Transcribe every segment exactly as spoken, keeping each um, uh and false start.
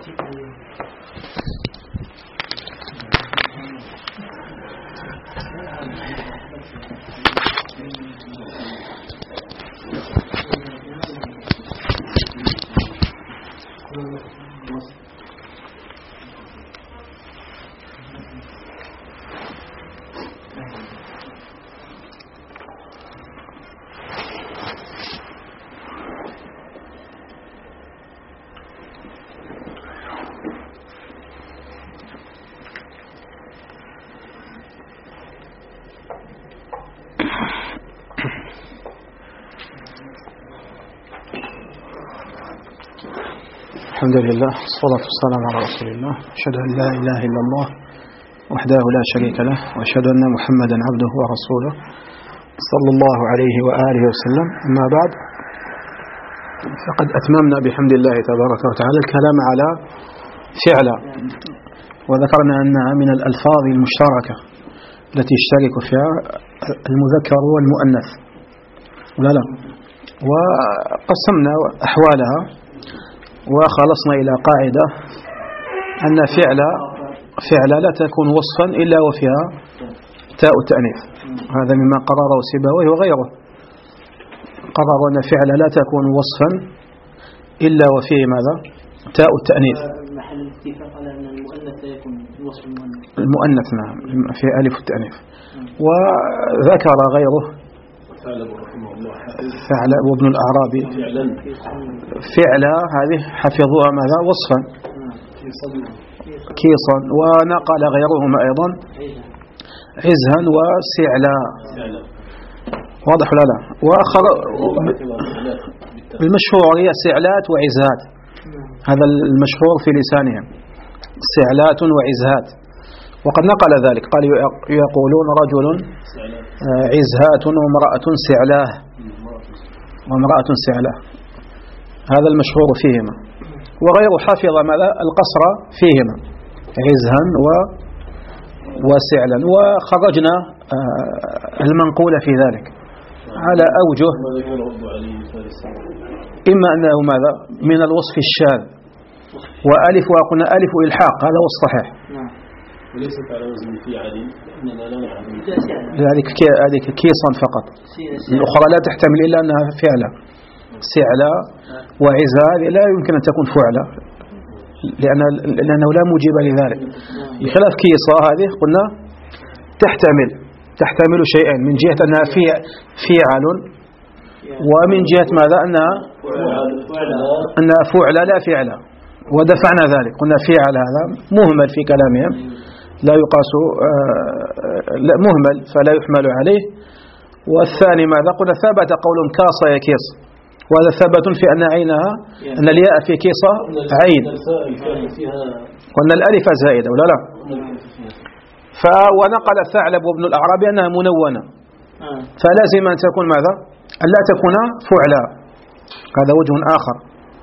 الحمد لله والصلاة والسلام على رسول الله. أشهد أن لا إله إلا الله وحده لا شريك له، وأشهد أن محمدا عبده ورسوله صلى الله عليه وآله وسلم. أما بعد، فقد أتممنا بحمد الله تبارك وتعالى الكلام على فعل، وذكرنا أنها من الألفاظ المشتركة التي يشترك فيها المذكر والمؤنث، لا لا وقسمنا أحوالها وخلصنا إلى قاعدة أن فعل فعل لا تكون وصفا إلا وفيها تاء التأنيث. هذا مما قرره سيبويه وغيره، قرر أن فعل لا تكون وصفا إلا وفيه ماذا؟ تاء التأنيث. محل الاتفاق على أن المؤنث لا يكون وصف المؤنث. المؤنث نعم في ألف التأنيث. وذكر غيره ثعلب وابن الأعرابي فعلا هذه حفظوها ماذا؟ وصفا كيصا. ونقل غيرهما أيضا عزها وسعلا. واضح ولا لا؟ وآخر المشهور هي سعلات وعزهات، هذا المشهور في لسانهم، سعلات وعزهات. وقد نقل ذلك، قال يقولون رجل عزهات وامرأة سعلاه وامرأة سعلاه، هذا المشهور فيهما. وغير حافظ ماذا؟ القصر فيهما، عزها و وسعلا. وخرجنا المنقول في ذلك على أوجه، إما أنه ماذا؟ من الوصف الشاذ، وألف وقلنا ألف إلحاق، هذا هو الصحيح، وليست على وزن فعل، إننا لا نعلم هذه هذه كيصا فقط، الأخرى لا تحتمل إلا أنها فعلا. سعلا وعزا لا يمكن أن تكون فعلا، لأن لأنه لا موجب لذلك، بخلاف كيصا هذه قلنا تحتمل تحتمل شيئين، من جهة أنها فعل، ومن جهة ماذا؟ أنها أنها فعل لا فعل. ودفعنا ذلك، قلنا فعل هذا مهمل في كلامهم، لا يقاس لا مهمل فلا يحمل عليه. والثاني ماذا؟ قلنا ثبت قول كاص يكيص، وهذا ثبت في أن عينها أن الياء في كيصة عين، وأن الألف زائدة ولا لا. فونقل الثعلب وابن الأعرابي أنها منونة، فلازم أن تكون ماذا؟ أن لا تكون فعلا، هذا وجه آخر.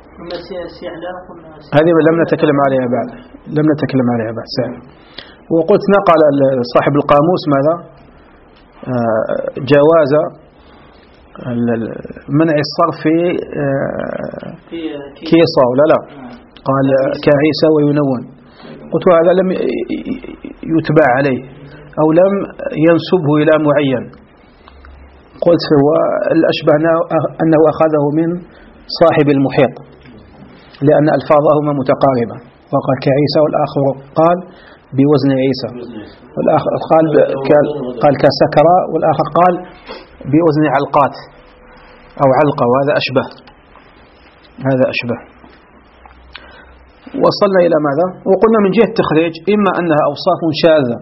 هذه لم نتكلم عليها بعد لم نتكلم عليها بعد سهل. وقلت نقل صاحب القاموس ماذا؟ جواز منع الصرف في كيصة ولا لا؟ قال كعيسى وينون. قلت هذا لم يتبع عليه أو لم ينسبه إلى معين. قلت هو الأشبه أنه أخذه من صاحب المحيط، لأن ألفاظهما متقاربة، وقال كعيسى والآخر قال بوزن عيسى، والآخر قال قال كسكرى، والآخر قال بوزن علقات أو علقة، وهذا أشبه هذا أشبه. وصلنا إلى ماذا؟ وقلنا من جهة التخريج إما أنها أوصاف شاذة،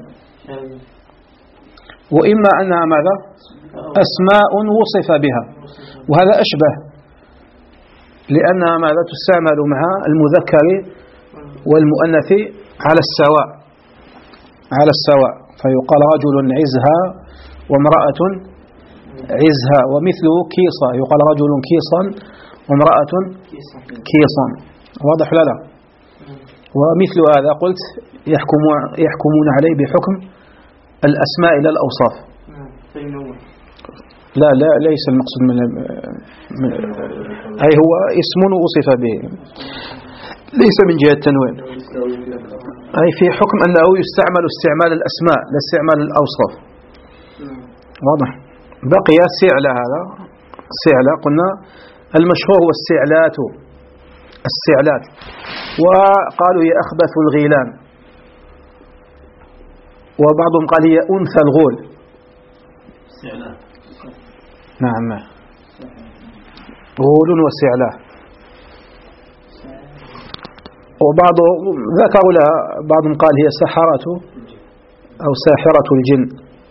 وإما أنها ماذا؟ أسماء وصف بها، وهذا أشبه، لأنها ماذا؟ تستعمل مع المذكر والمؤنث على السواء على السواء فيقال رجل عزها وامرأة عزها، ومثله كيصا، يقال رجل كيصا وامرأة كيصا. واضح لا لا؟ ومثل هذا قلت يحكم يحكمون عليه بحكم الأسماء لا الأوصاف. لا لا ليس المقصود من, من أي هو اسم وصف به. ليس من جهة التنوين، أي في حكم أنه يستعمل استعمال الأسماء لا استعمال الأوصاف. واضح. بقي السعلى، هذا السعلى قلنا المشهور والسعلات، السعلات، وقالوا هي أخبث الغيلان، وبعضهم قال هي أنثى الغول. نعم، غول وسعلاه. وبعضهم ذكروا لها، بعضهم قال هي سحرة أو ساحرة الجن.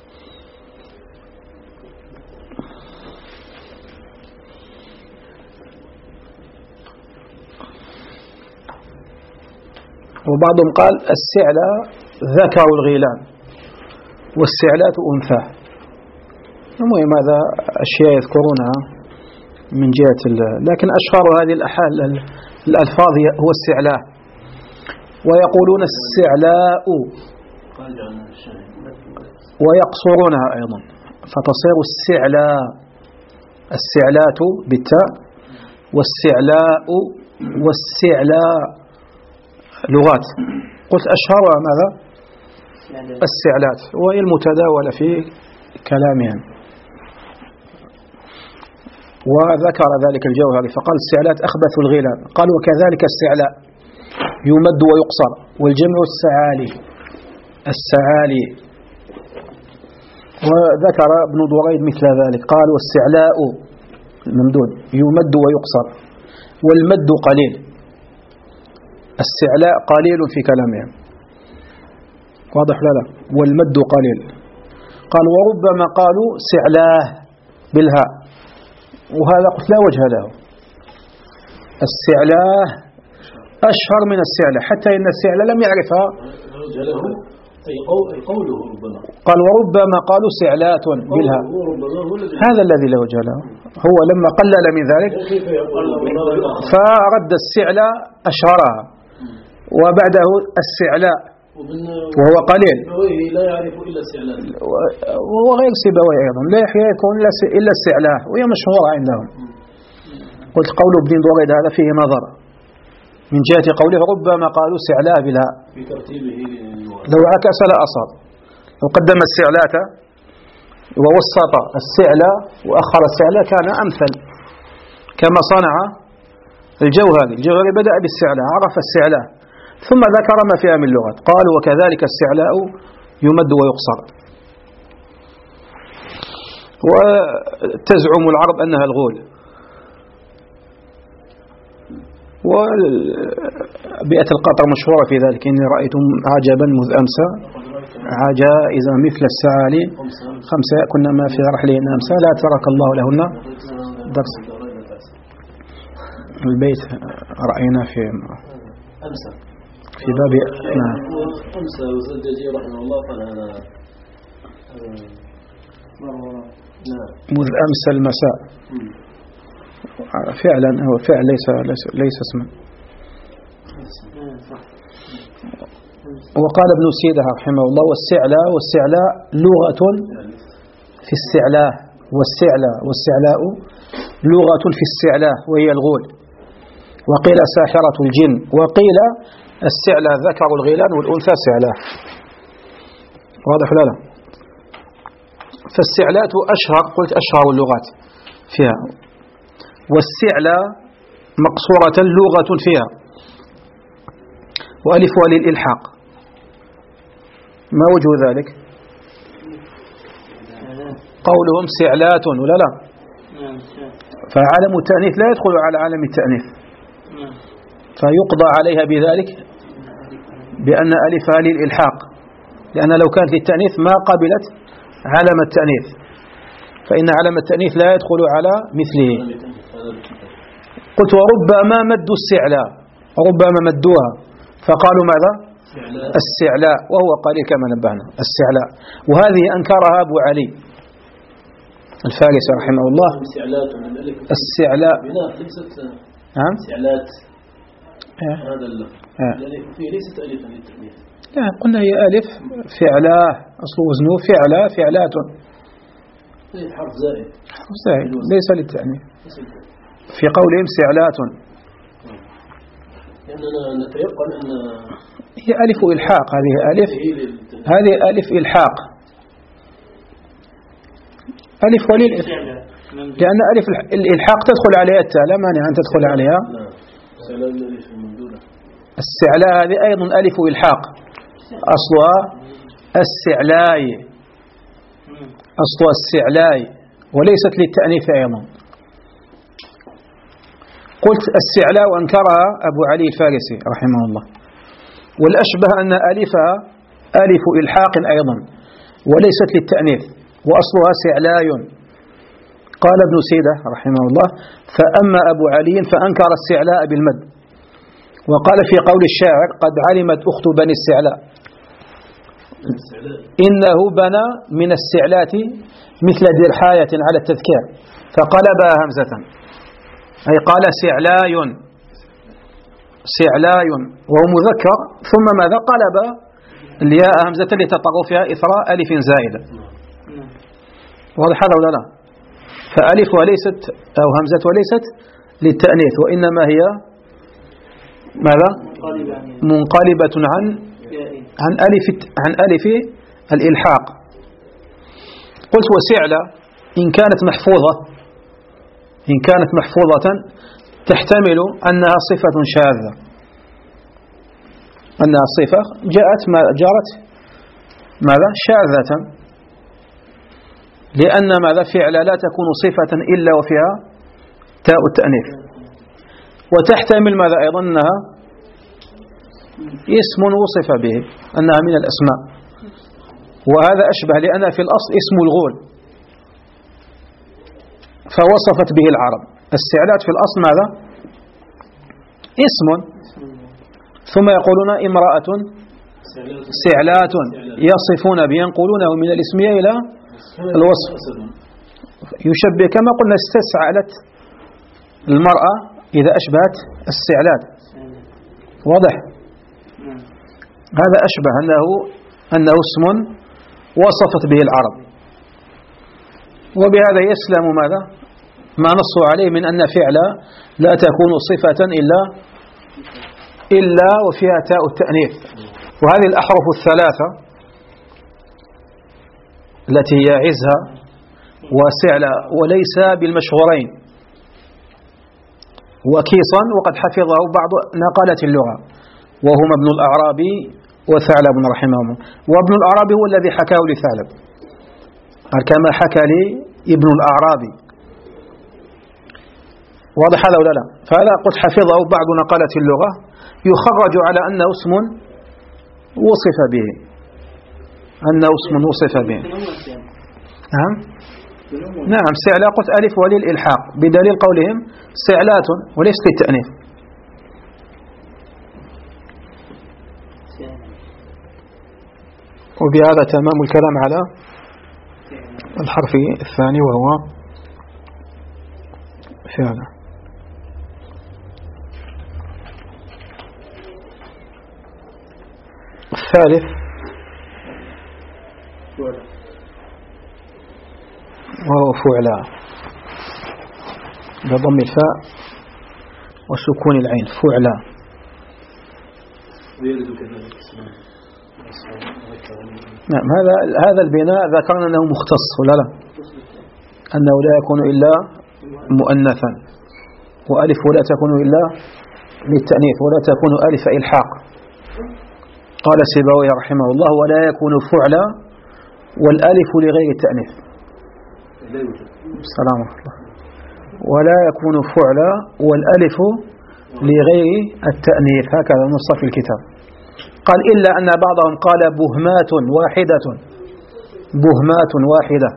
وبعضهم قال السعلى ذكر الغيلان والسعلات أنثى. المهم هذا أشياء يذكرونها من جهة، لكن أشهر هذه الألفاظ هو السعلاء، ويقولون السعلاء ويقصرونها أيضا فتصير السعلاء، السعلات بالتاء والسعلاء والسعلاء لغات. قلت أشهرها ماذا؟ السعلات، وهي المتداولة في كلامهم. وذكر ذلك الجوهري فقال السعلات أخبث الغيلان، قال وكذلك السعلاء يمد ويقصر، والجمع السعالي، السعالي. وذكر ابن دريد مثل ذلك، قال والسعلاء الممدود يمد ويقصر، والمد قليل. السعلاء قليل في كلامهم، واضح لا لا، والمد قليل. قال وربما قالوا سعلاه بالهاء، وهذا قلت لا وجه له. السعلاه أشهر من السعلة، حتى إن السعلة لم يعرفها. أي قوله ربما. قال وربما قالوا سعلات بالهاء، هذا الذي لا وجه له. هو لما قلل من ذلك فرد السعلة أشهرها، وبعده السعلاء وهو قليل، لا يعرف إلا السعلاء، وهو غير سيبويه أيضا لا يكون إلا السعلاء، وهي مشهورة عندهم. قلت قول ابن دريد هذا فيه نظر من جهة قوله ربما قالوا سعلاء بالهاء، في ترتيبه لو عكس لا أصاب، لو قدم السعلاة ووسط السعلى وأخر السعلى كان أمثل، كما صنع الجوهري. الجوهري بدأ بالسعلى، عرف السعلى ثم ذكر ما فيها من لغات، قال وكذلك السعلاء يمد ويقصر. وتزعم العرب أنها الغول. وبيئة القطر مشهورة في ذلك، إني رأيت عجبا مذ أمسى عجائز مثل السعالي خمسة كنا ما في رحلين أمسى لا ترك الله لهن درس. البيت رأينا في أمسى في باب نعم أمسى وزجاجي رحمه الله قال هذا مذ أمسى المساء، فعلا هو فعل ليس ليس, ليس اسما. وقال ابن سيدة رحمه الله والسعلاء والسعلاء لغة في السعلاء، والسعلاء والسعلاء لغة في السعلاء وهي الغول. وقيل ساحرة الجن، وقيل السعلاء ذكر الغيلان والأنثى سعلاء. واضح لا لا؟ فالسعلات أشهر، قلت أشهر اللغات فيها، والسعلاء مقصورة لغة فيها، وألفها للإلحاق. ما وجه ذلك؟ قولهم سعلات ولا لا؟ فعالم التأنيث لا يدخل على عالم التأنيث، فيقضى عليها بذلك بأن ألفها للإلحاق، لأن لو كانت للتأنيث ما قبلت علم التأنيث، فإن علم التأنيث لا يدخل على مثله. قلت وربما مدوا السعلاء، ربما مدوها فقالوا ماذا؟ السعلاء، وهو قليل كما نبهنا السعلاء. وهذه أنكرها أبو علي الفارسي رحمه الله. السعلاء نعم سعلات هذا اللفظ فيه ليست ألفا للتأنيث. لا قلنا هي ألف فعلاه، أصل وزنه فعلا فعلات، حرف زائد، حرف زائد ليس للتأنيث. في قولهم سعلات لأننا نتيقن أن هي ألف إلحاق، هذه ألف هذه ألف إلحاق، ألف وليل، لأن ألف الإلحاق تدخل عليها التاء، لا مانع أن تدخل عليها. السعلاء هذه أيضا ألف إلحاق، أصلها السعلاي، أصلها السعلاي وليست للتأنيث أيضا. قلت السعلاء وأنكرها أبو علي الفارسي رحمه الله. والأشبه أن ألفها ألف إلحاق أيضا وليست للتأنيث، وأصلها سعلاي. قال ابن سيدة رحمه الله: فأما أبو علي فأنكر السعلاء بالمد، وقال في قول الشاعر: قد علمت أخت بني السعلاء إنه بنى من السعلات مثل درحاية على التذكير فقلبها همزة، أي قال سعلاي سعلاي وهو مذكر، ثم ماذا قلب الياء همزة لتطرفها إثر ألف زائدة. واضح هذا ولا لا؟ فألف وليست أو همزة وليست للتأنيث، وإنما هي ماذا؟ منقلبة عن عن ألف عن ألف الإلحاق. قلت وسعلة إن كانت محفوظة إن كانت محفوظة تحتمل أنها صفة شاذة، أنها صفة جاءت ما جرت ماذا شاذة، لأن ماذا فعل لا تكون صفة إلا وفيها تاء التأنيث. وتحتمل ماذا أيضا أنها اسم وصف به، أنها من الأسماء، وهذا أشبه لأن في الأصل اسم الغول فوصفت به العرب. السعلات في الأصل ماذا؟ اسم، ثم يقولون امرأة سعلات يصفون به، ينقلونه من الاسمية إلى الوصف. يشبه كما قلنا استسعلت المرأة إذا أشبهت السعلات. واضح؟ هذا أشبه أنه أنه اسم وصفت به العرب، وبهذا يسلم ماذا؟ ما نصوا عليه من أن فعل لا تكون صفة إلا إلا وفيها تاء التأنيث. وهذه الأحرف الثلاثة التي هي عزها وسعلى وليس بالمشهورين وكيصا، وقد حفظه بعض نقالة اللغة، وهما ابن الأعرابي وثعلب رحمهم. وابن الأعرابي هو الذي حكاه لثعلب كما حكى لي ابن الأعرابي. واضح هذا ولا لا؟ فهذا قد حفظه بعض نقالة اللغة، يخرج على أنه اسم وصف به، أنه اسم وصف به. نعم نعم سعلى قلت ألف وللإلحاق بدليل قولهم سعلات وليست للتأنيث. وبهذا تمام الكلام على الحرف الثاني وهو فعلا. الثالث وهو فعلا بضم الفاء وسكون العين، فعلا. نعم هذا هذا البناء ذكرنا أنه مختص ولا لا؟ أنه لا يكون إلا مؤنثا، وألف ولا تكون إلا للتأنيث، ولا تكون ألف إلحاق. قال السيبوي رحمه الله: ولا يكون فعلا والألف لغير التأنيث. السلام عليكم. ولا يكون فعلا والألف لغير التأنيث، هكذا نص في الكتاب. قال: إلا أن بعضهم قال بهمات واحدة، بهمات واحدة،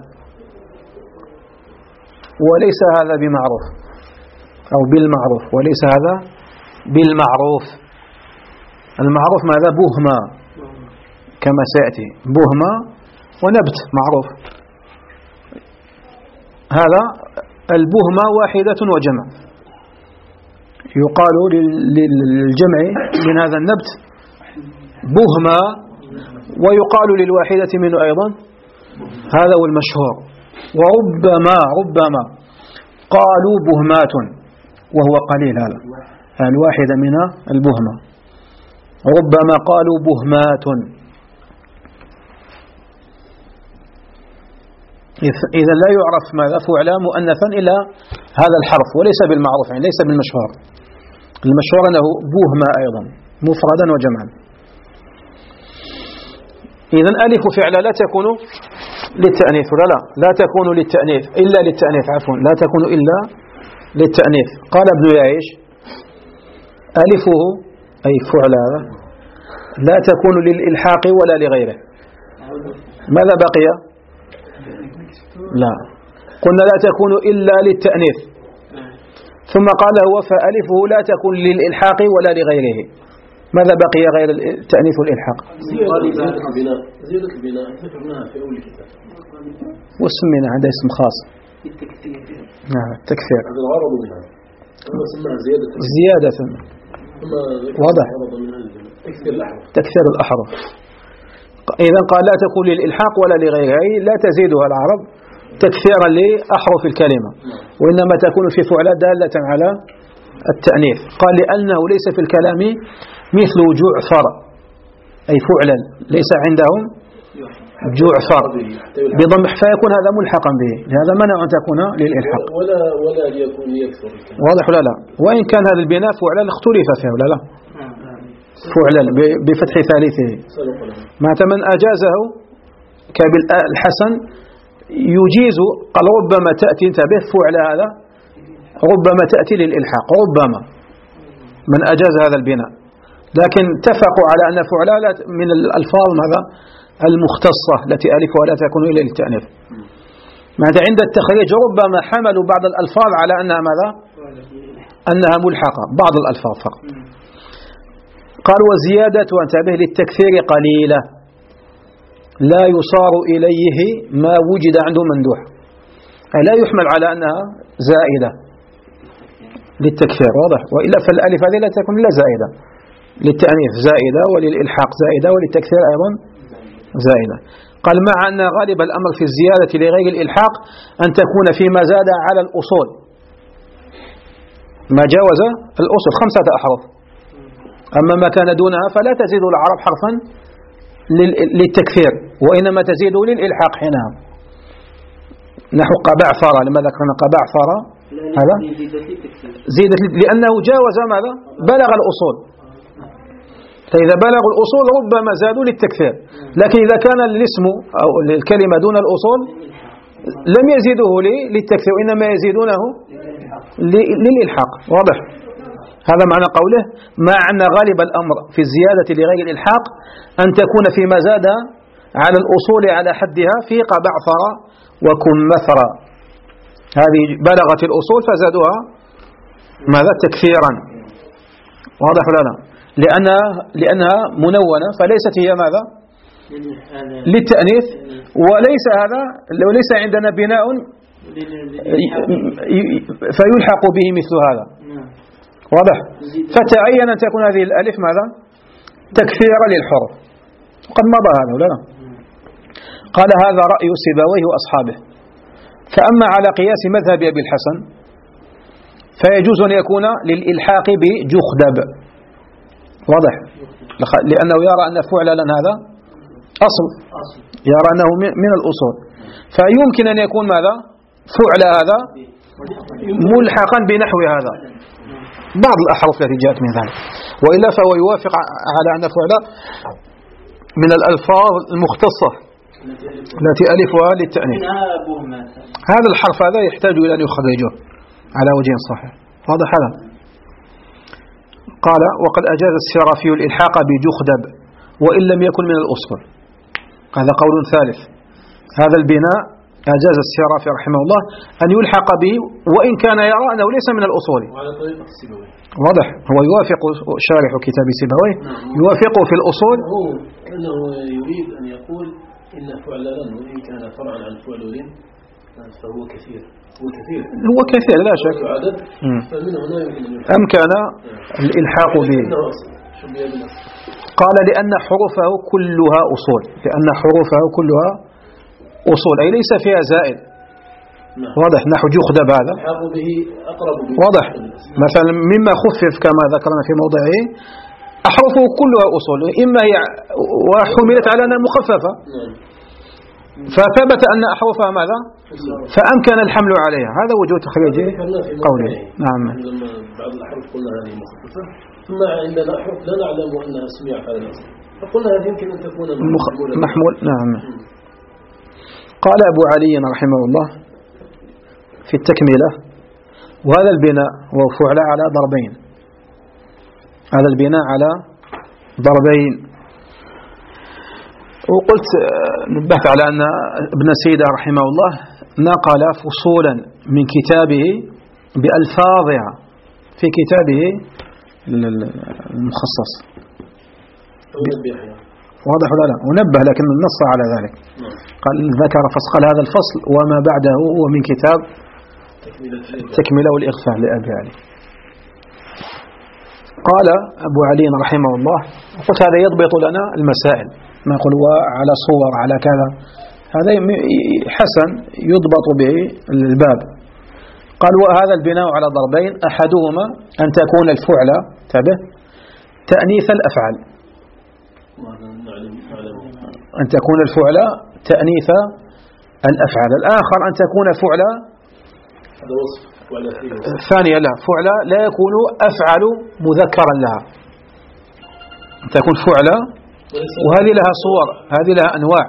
وليس هذا بمعروف أو بالمعروف، وليس هذا بالمعروف. المعروف ماذا؟ بهما كما سيأتي، بهما ونبت معروف. هذا البهمة واحدة وجمع، يقال للجمع من هذا النبت بهمة، ويقال للواحدة منه أيضا، هذا هو المشهور. وربما ربما قالوا بهمات وهو قليل، هذا الواحدة من البهمة. ربما قالوا بهمات. إذا لا يعرف ماذا فعلا مؤنثا إلا هذا الحرف، وليس بالمعروف، يعني ليس بالمشهور. المشهور أنه بهمة أيضا مفردا وجمعا. إذا ألف فعلا لا تكون للتأنيث، ولا لا لا تكون للتأنيث إلا للتأنيث عفوا لا تكون إلا للتأنيث. قال ابن يعيش ألفه أي فعل هذا لا تكون للإلحاق ولا لغيره. ماذا بقي؟ لا قلنا لا تكون إلا للتأنيث، ثم قال هو فألفه لا تكون للإلحاق ولا لغيره. ماذا بقي غير التأنيث والإلحاق؟ زيادة البناء. زيادة البناء ذكرناها في أول الكتاب وسمينا عندها اسم خاص. نعم التكثير. هذا الغرض منها. هذا سماها زيادة. زيادة. واضح. تكثير الأحرف. تكثير الأحرف. إذا قال لا تكون للإلحاق ولا لغيره، أي لا تزيدها العرب تكثيرا لأحرف الكلمة، وإنما تكون في فعل دالة على التأنيث. قال لأنه ليس في الكلام مثل جعفر أي فعلا، ليس عندهم جعفر بضم فيكون هذا ملحقا به، لهذا منع أن تكون للإلحاق ولا ولا ليكون يكثر. واضح ولا لا؟ وإن كان هذا البناء فعلا اختلف فيه ولا لا؟ فعلا بفتح ثالثه. معنى من أجازه كالحسن يجيز، قال ربما تأتي انتبه فعل هذا ربما تأتي للإلحاق، ربما من أجاز هذا البناء، لكن اتفقوا على أن فعل من الألفاظ ماذا المختصة التي ألفها لا تكون إلا للتأنيث. معنى عند التخريج ربما حملوا بعض الألفاظ على أنها ماذا أنها ملحقة، بعض الألفاظ فقط. قال وزيادة انتبه للتكثير قليلة لا يصار إليه ما وجد عنده مندوح، أي لا يحمل على أنها زائدة للتكثير. واضح؟ وإلا فالألف هذه لا تكون إلا زائدة للتأنيث زائدة، وللإلحاق زائدة، وللتكثير أيضا زائدة. قال مع أن غالب الأمر في الزيادة لغير الإلحاق أن تكون فيما زاد على الأصول، ما جاوز الأصول خمسة أحرف، أما ما كان دونها فلا تزيد العرب حرفا للتكثير، وإنما تزيد للإلحاق حينها. نحو قبعثر، لما ذكرنا قبعثر هذا زيدت لأنه جاوز ماذا بلغ الأصول، فإذا بلغوا الأصول ربما زادوا للتكثير، لكن إذا كان الاسم أو الكلمة دون الأصول لم يزيدوه للتكثير، وإنما يزيدونه للإلحاق. واضح؟ هذا معنى قوله مع أن غالب الأمر في الزيادة لغير الإلحاق أن تكون فيما زاد على الأصول على حدها في قبعثر وكمثر، هذه بلغت الأصول فزادوها ماذا تكثيرا. واضح ولا لا؟ لأنها, لأنها منونة فليست هي ماذا للتأنيث، وليس هذا وليس عندنا بناء فيلحق به مثل هذا. واضح؟ فتعين أن تكون هذه الألف ماذا تكثيرا للحروف، قد مضى هذا ولا لا؟ قال هذا رأي سيبويه وأصحابه. فأما على قياس مذهب أبي الحسن فيجوز أن يكون للإلحاق بجخدب. واضح؟ لأنه يرى أن فعلا هذا أصل، يرى أنه من الأصول، فيمكن أن يكون ماذا فعل هذا ملحقا بنحو هذا بعض الأحرف التي جاءت من ذلك، وإلا فهو يوافق على أن فعل من الألفاظ المختصة التي ألفها للتأنيث. هذا الحرف هذا يحتاج إلى أن يخرجه على وجه صحيح. واضح هذا؟ قال وقد أجاز السرافي الإلحاق بجخدب وإن لم يكن من الأصول. هذا قول ثالث. هذا البناء أجاز السرافي رحمه الله أن يلحق به وإن كان يرى أنه ليس من الأصول. وعلى طريقة السيبوي. واضح؟ هو يوافق شارح كتاب سيبوي يوافقه في الأصول. هو أنه يريد أن يقول إن فعل لن وإن كان فرعا عن فعل لن فهو كثير. هو كثير. هو كثير لا شك. أم كان الإلحاق به. قال لأن حروفه كلها أصول، لأن حروفه كلها أصول أي ليس فيها زائد، واضح نحو يخدب هذا به أقرب به واضح. مثلا مما خفف كما ذكرنا في موضعه أحرفه كلها أصول، إما هي وحملت على أنها مخففة فثبت أن أحرفها ماذا فأمكن الحمل عليها. هذا وجود تخريج قوله. نعم. بعض الأحرف قلنا هذه مخففة، ثم عندنا أحرف لا نعلم أنها سميع على الأصل، فقلنا هذه يمكن أن تكون محمول. نعم. قال أبو علي رحمه الله في التكملة: وهذا البناء وفعل على ضربين، هذا البناء على ضربين. وقلت نبهت على أن ابن سيدة رحمه الله نقل فصولا من كتابه بألفاظها في كتابه المخصص. واضح ولا لا؟ ونبه لكن النص على ذلك. قال ذكر فصل هذا الفصل وما بعده هو من كتاب التكملة والإغفاء لأبي علي. قال أبو علي رحمه الله: قلت هذا يضبط لنا المسائل، ما نقول وعلى صور على كذا، هذا حسن يضبط به الباب. قال: وهذا البناء على ضربين، أحدهما أن تكون الفعلة تبه تأنيث الأفعال، أن تكون الفعلة تأنيث الأفعال. الآخر أن تكون فعلة ثانية لا فعلة لا يكون أفعل مذكرا لها، تكون فعلة، وهذه لها صور، هذه لها أنواع.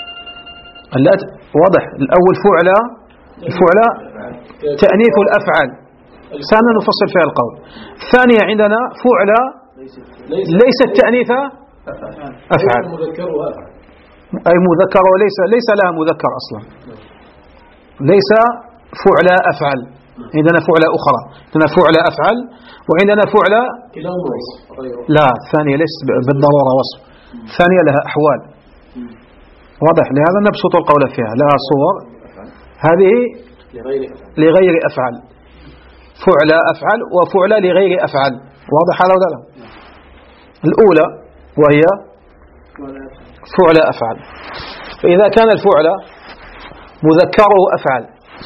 واضح. الأول فعلة الفعلة تأنيث الأفعال، سنفصل فيها القول. الثانية عندنا فعلة ليست تأنيث أفعال، أي مذكر وليس ليس لها مذكر أصلا، ليس فعلة أفعل. عندنا فعلة أخرى، عندنا فعلة أفعل وعندنا فعلة لا الثانية ليس بالضرورة وصف، الثانية لها أحوال. واضح. لهذا نبسط القول فيها، لها صور، هذه لغير أفعل، فعلة أفعل وفعلة لغير أفعل. واضح هذا ولا لا؟ الأولى وهي فعلة أفعل، فإذا كان الفعلة مذكره أفعل،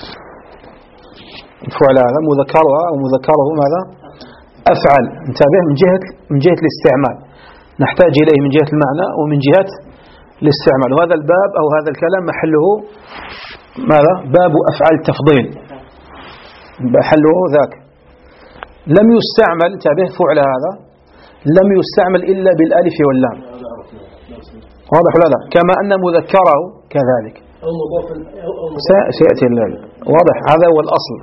الفعل هذا مذكرها أو مذكره ماذا أفعل، انتبه من جهة من جهة الاستعمال، نحتاج إليه من جهة المعنى ومن جهة الاستعمال. وهذا الباب أو هذا الكلام محله ماذا باب أفعال التفضيل، محله ذاك. لم يستعمل، انتبه، فعل هذا لم يستعمل إلا بالألف واللام، واضح ولا لا؟ كما أن مذكره كذلك سيأتي الليل. واضح. هذا هو الأصل،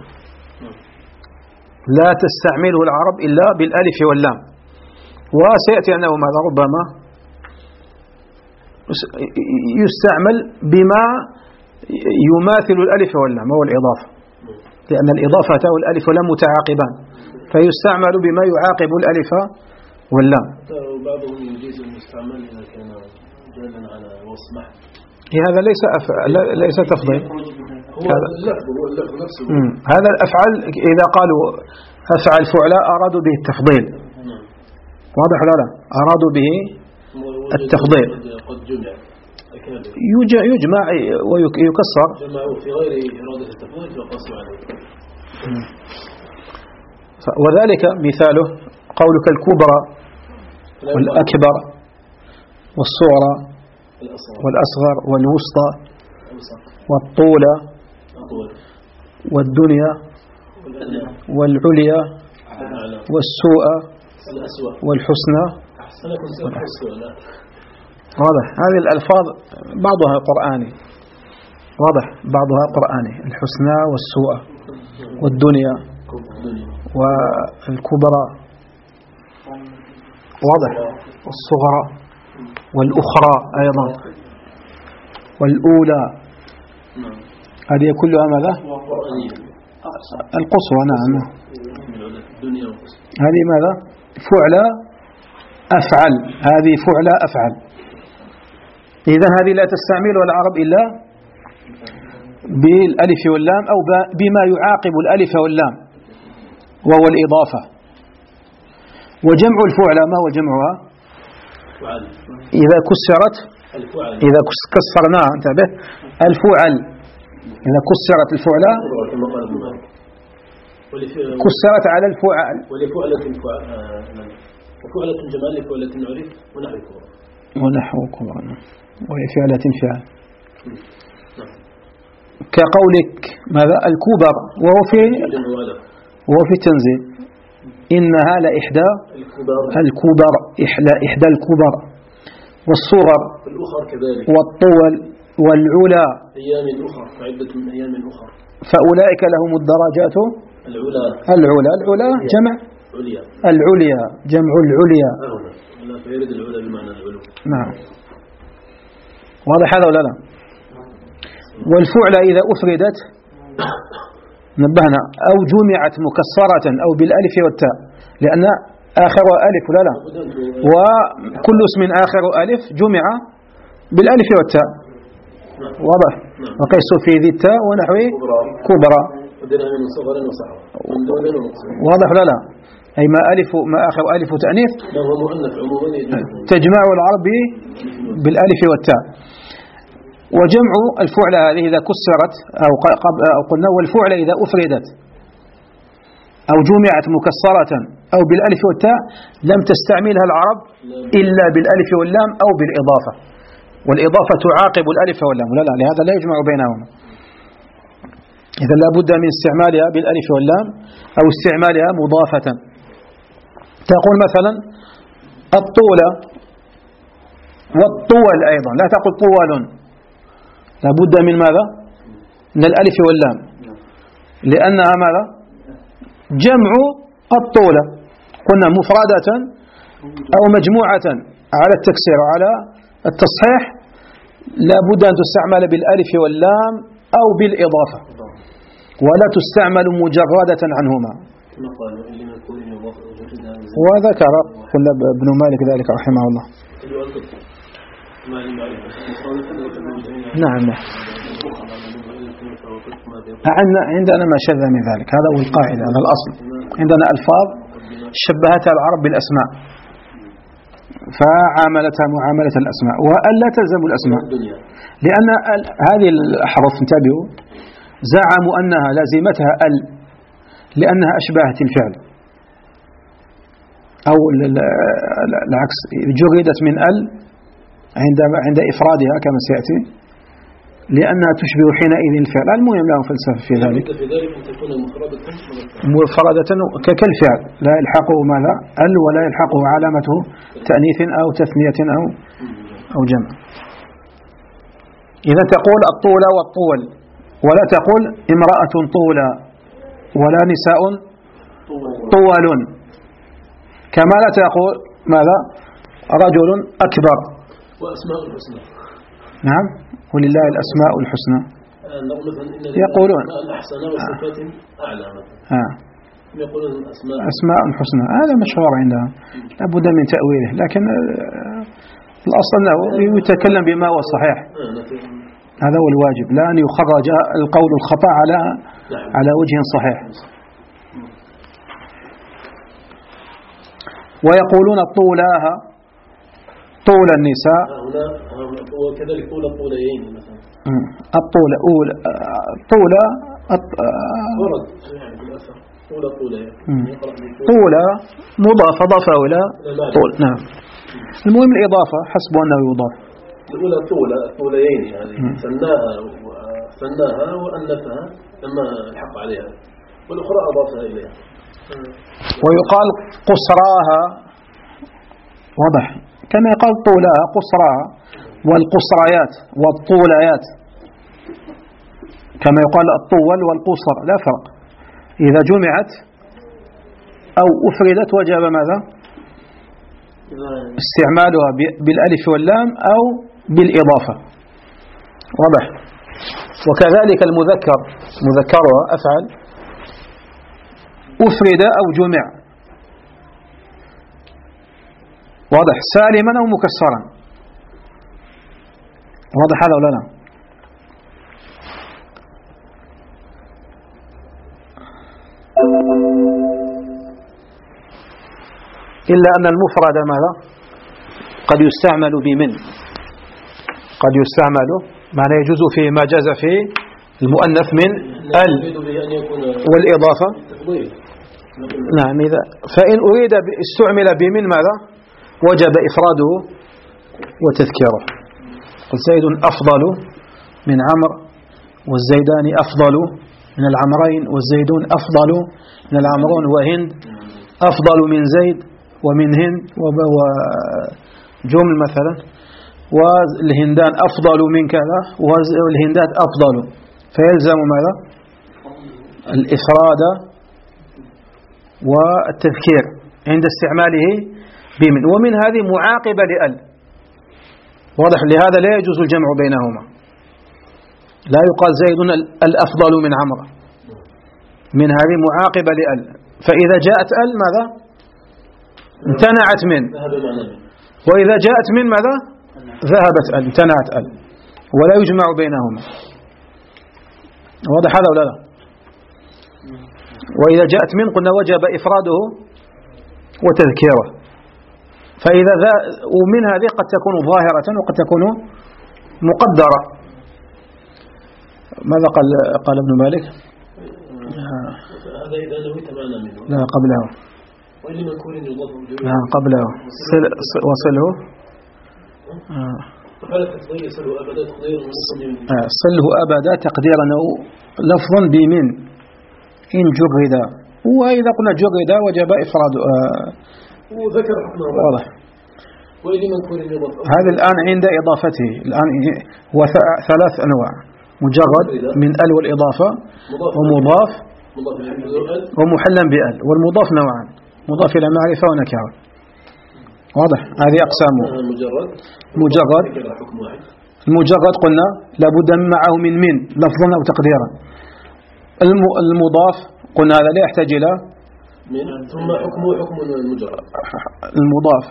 لا تستعمله العرب إلا بالألف واللام. وسيأتي أنه ماذا ربما يستعمل بما يماثل الألف واللام، هو الإضافة، لأن الإضافة والألف واللام متعاقبان، فيستعمل بما يعاقب الألف واللام. وبعضهم يجيز المستعمل إذا كان دالا على وصف محض، هذا ليس أف... ليس تفضيل، هذا اللفظ هو اللفظ نفسه. هذا الأفعال إذا قالوا أفعل فعلا أرادوا به التفضيل. واضح ولا لا؟ أرادوا به التفضيل. يجمع ويكسر في غير إرادة التفضيل فقصوا عليه. وذلك مثاله قولك الكبرى والأكبر والصغرى والأصغر والوسطى والطولة والدنيا والعليا والسوء والحسنى. واضح. هذه الألفاظ بعضها قرآني، واضح، بعضها قرآني، الحسنى والسوء والدنيا والكبرى، واضح، والصغرى والأخرى أيضا والأولى، هذه كلها ماذا؟ القصوى. نعم. هذه ماذا؟ فعل أفعل، هذه فعل أفعل. إذن هذه لا تستعملها العرب إلا بالألف واللام أو بما يعاقب الألف واللام وهو الإضافة. وجمع الفعل ما هو جمعها؟ إذا كسرت، إذا كسرناها، انتبه، الفعل إذا كسرت الفعلى كما قال ابن مالك كسرت على الفعل ولفعلة وفعلة جمال لفعلة عرف ونحو كبرى ونحو كبرى وهي فعلة فعل كقولك ماذا الكبر وهو في وهو في التنزيل إنها لإحدى الكبر إحدى الكبر والصغر والطول والعلا أيام أخرى فعدة من أيام أخرى فأولئك لهم الدرجات العلا العلا العلا جمع عليا العليا جمع العليا لا فيرد العلا بمعنى العلو نعم واضح هذا ولا لا والفعل إذا أفردت نبهنا أو جمعت مكسرة أو بالألف والتاء لأن آخر ألف لا لا وكل اسم آخر ألف جمع بالألف والتاء واضح وقيس في ذي التاء ونحوه كبرى واضح لا لا أي ما ألف ما آخر ألف تأنيث تجمع العرب بالألف والتاء وجمع الفعل هذه إذا كسرت أو قلنا والفعل إذا أفردت أو جمعت مكسرة أو بالألف والتاء لم تستعملها العرب إلا بالألف واللام أو بالإضافة والإضافة تعاقب الألف واللام لا لا لهذا لا يجمع بينهما إذا لا بد من استعمالها بالألف واللام أو استعمالها مضافة تقول مثلا الطول والطول أيضا لا تقول طول لا بد من ماذا من الألف واللام لأنها ماذا جمع الطولة قلنا مفردة أو مجموعة على التكسير وعلى التصحيح لا بد أن تستعمل بالألف واللام أو بالإضافة ولا تستعمل مجردة عنهما وذكر قلنا ابن مالك ذلك رحمه الله نعم نعم عندنا ما شذ من ذلك هذا هو القاعدة هذا الأصل عندنا ألفاظ شبهتها العرب بالأسماء فعاملتها معاملة الأسماء وأن لا تلزم الأسماء لأن هذه الأحرف انتبهوا زعموا أنها لازمتها ال لأنها أشبهت الفعل أو العكس جردت من ال عند عند إفرادها كما سيأتي لأنها تشبه حينئذ الفعل المهم له فلسفة في ذلك مفردة كالفعل لا يلحقه ماذا ال ولا يلحقه علامته تأنيث أو تثنية أو أو جمع إذا تقول الطول والطول ولا تقول امرأة طولة ولا نساء طول كما لا تقول ماذا رجل أكبر وأسماء الحسنى نعم ولله الأسماء الحسنى يقولون الأحسن والصفات أعلى آه. يقولون أسماء أسماء حسنى هذا مشهور عندهم لابد من تأويله لكن الأصل أنه يتكلم بما هو صحيح هذا هو الواجب لا أن يخرج القول الخطأ على على وجه صحيح ويقولون طولاها طول النساء وكذلك طول الطولين مثلا الطول أول طول ورد يعني في الأثر طول الطولين طول مضاف ضافه إلى طول نعم المهم الإضافة حسب أنه يضاف الأولى طولة طولين يعني سناها سناها وأنفها لما الحق عليها والأخرى أضافها إليها ويقال قصراها واضح كما يقال طولها قصراها والقصريات والطوليات كما يقال الطول والقصر لا فرق إذا جمعت أو أفردت وجب ماذا استعمالها بالألف واللام أو بالإضافة واضح وكذلك المذكر مذكرها أفعل أفرد أو جمع واضح سالما أو مكسرا واضح هذا ولا لا إلا أن المفرد ماذا قد يستعمل بمن قد يستعمل معنى يجوز فيه ما جاز فيه المؤنث من ال والإضافة نعم إذا فإن أريد استعمل بمن ماذا وجب إفراده وتذكيره. زيد أفضل من عمر والزيدان أفضل من العمرين والزيدون أفضل من العمرون وهند أفضل من زيد ومن هند وجمل مثلا والهندان أفضل من كذا والهندات أفضل فيلزم ماذا الإفراد والتذكير عند استعماله بمن ومن هذه معاقبة لأل واضح. لهذا لا يجوز الجمع بينهما لا يقال زيد الأفضل من عمر من هذه معاقبة لأل فإذا جاءت أل ماذا امتنعت من وإذا جاءت من ماذا ذهبت أل امتنعت أل ولا يجمع بينهما واضح هذا ولا لا. وإذا جاءت من قلنا وجب إفراده وتذكيره فإذا ذا ومن هذه قد تكون ظاهرة وقد تكون مقدرة. ماذا قال قال ابن مالك هذا إذا نويت معنى منه لا قبله وإن مكون يضاف لا قبله صل وصله صله أبدا تقديرا أو لفظا بمن إن جرد وإذا قلنا جرد وجب إفراد وذكر واضح. هذا الآن عند إضافته الآن هو ثلاث أنواع مجرد من ال والإضافة ومضاف ومحلا بال والمضاف نوعان مضاف إلى معرفة ونكرة واضح. هذه أقسامه مجرد المجرد قلنا لابد معه من من لفظا أو تقديرا. المضاف قلنا هذا لا يحتاج إلى من ثم حكمه حكم المجرد المضاف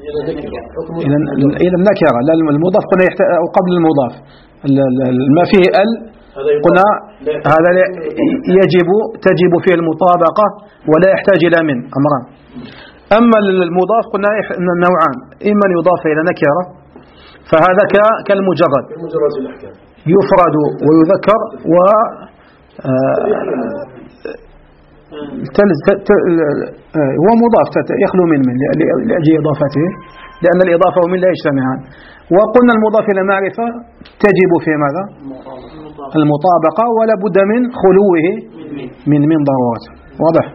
إلى النكرة لا المضاف قلنا يحتاج أو قبل المضاف ما فيه ال قلنا هذا يجب تجب فيه المطابقة ولا يحتاج إلى من أمران. أما المضاف قلنا نوعان إما يضاف إلى نكرة فهذا كالمجرد يفرد ويذكر و هو مضاف يخلو من من لأجل إضافته لأن الإضافة ومن لا يجتمعان. وقلنا المضاف إلى معرفة تجب في ماذا المطابقة ولا بد من خلوه من من ضرورة واضح.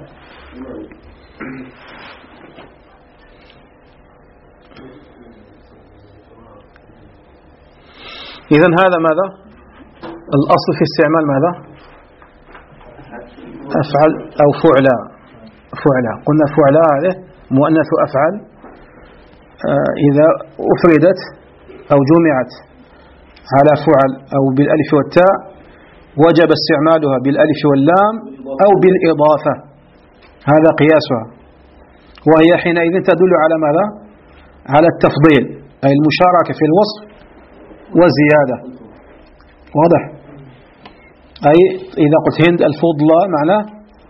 إذن هذا ماذا الأصل في استعمال ماذا أفعل أو فعلا فعلا قلنا فعلا هذه مؤنث أفعل إذا أفردت أو جمعت على فعل أو بالألف والتاء وجب استعمالها بالألف واللام أو بالإضافة هذا قياسها وهي حينئذ تدل على ماذا على التفضيل أي المشاركة في الوصف وزيادة واضح. أي إذا قلت هند الفضلى معناه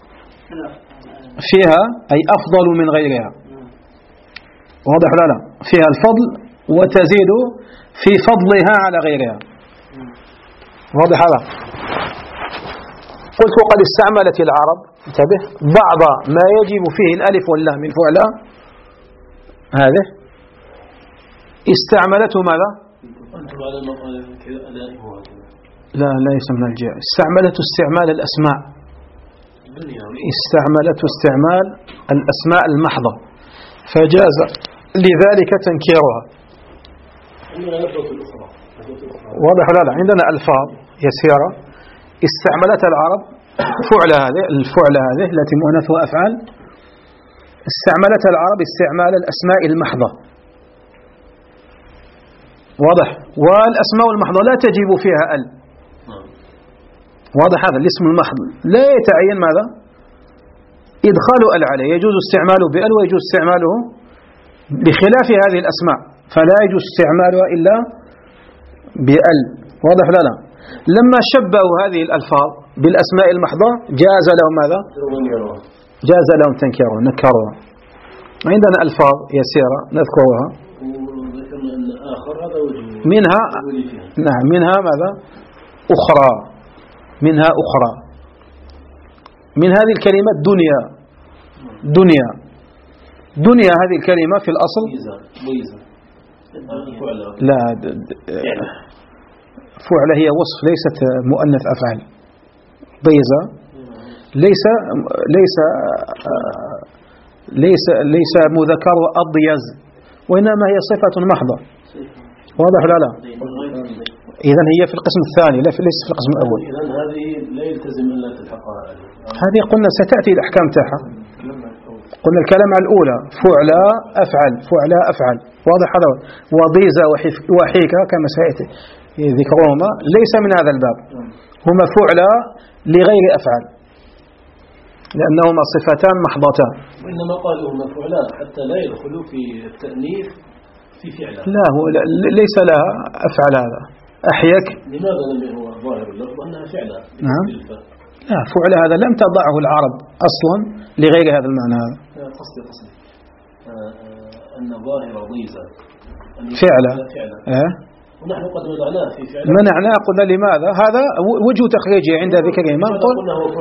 فيها أي أفضل من غيرها واضح لا لا فيها الفضل وتزيد في فضلها على غيرها واضح هذا. قلت وقد استعملت العرب انتبه بعض ما يجب فيه الألف واللام من فعلا هذه استعملته ماذا لا لا يسمى الجاء استعملته استعمال الأسماء استعملته استعمال الأسماء المحضة فجاز لذلك تنكيرها واضح لا لا عندنا ألفاظ يسيرة استعملتها العرب فعل هذه الفعل هذه التي مؤنثها أفعال استعملتها العرب استعمال الأسماء المحضة واضح. والأسماء المحضة لا تجب فيها ال واضح هذا الاسم المحض لا يتعين ماذا إدخال ال عليه يجوز استعماله بال ويجوز استعماله بخلاف هذه الأسماء فلا يجوز استعمالها إلا بال واضح لا لا. لما شبهوا هذه الألفاظ بالأسماء المحضة جاز لهم ماذا جاز لهم تنكيرها نكرها. عندنا ألفاظ يسيرة نذكرها منها نعم منها ماذا أخرى منها أخرى. من هذه الكلمة دنيا. دنيا دنيا هذه الكلمة في الأصل لا فعل هي وصف ليست مؤنث أفعال. ضيزة ليس ليس ليس ليس مذكر أضيز، وإنما هي صفة محضة. واضح لا لا؟ إذن هي في القسم الثاني لا في ليس في القسم الأول. إذن هذه لا يلتزم أن لا تلحقها. هذه قلنا ستأتي الأحكام تاعها. قلنا الكلام على الأولى فعلا أفعل فعلا أفعل. واضح هذا. وضيزة وحيكة كما سيأتي ذكرهما ليس من هذا الباب، هما فعلا لغير أفعل لأنهما صفتان محضتان. وإنما قالوا هما فعلا حتى لا يدخلوا في التأنيث في فعلا. لا هو ليس لها أفعل هذا. أحيك لماذا لم هو ظاهر اللفظ أنها فعلا؟ نعم لا فعل هذا لم تضعه العرب أصلا لغير هذا المعنى هذا. قصدي قصدي أن ظاهر ضيزة فعلا أه؟ ونحن قد منعناه في فعلا. منعناه قلنا لماذا؟ هذا وجه تخريجه عند ذكره ما نقول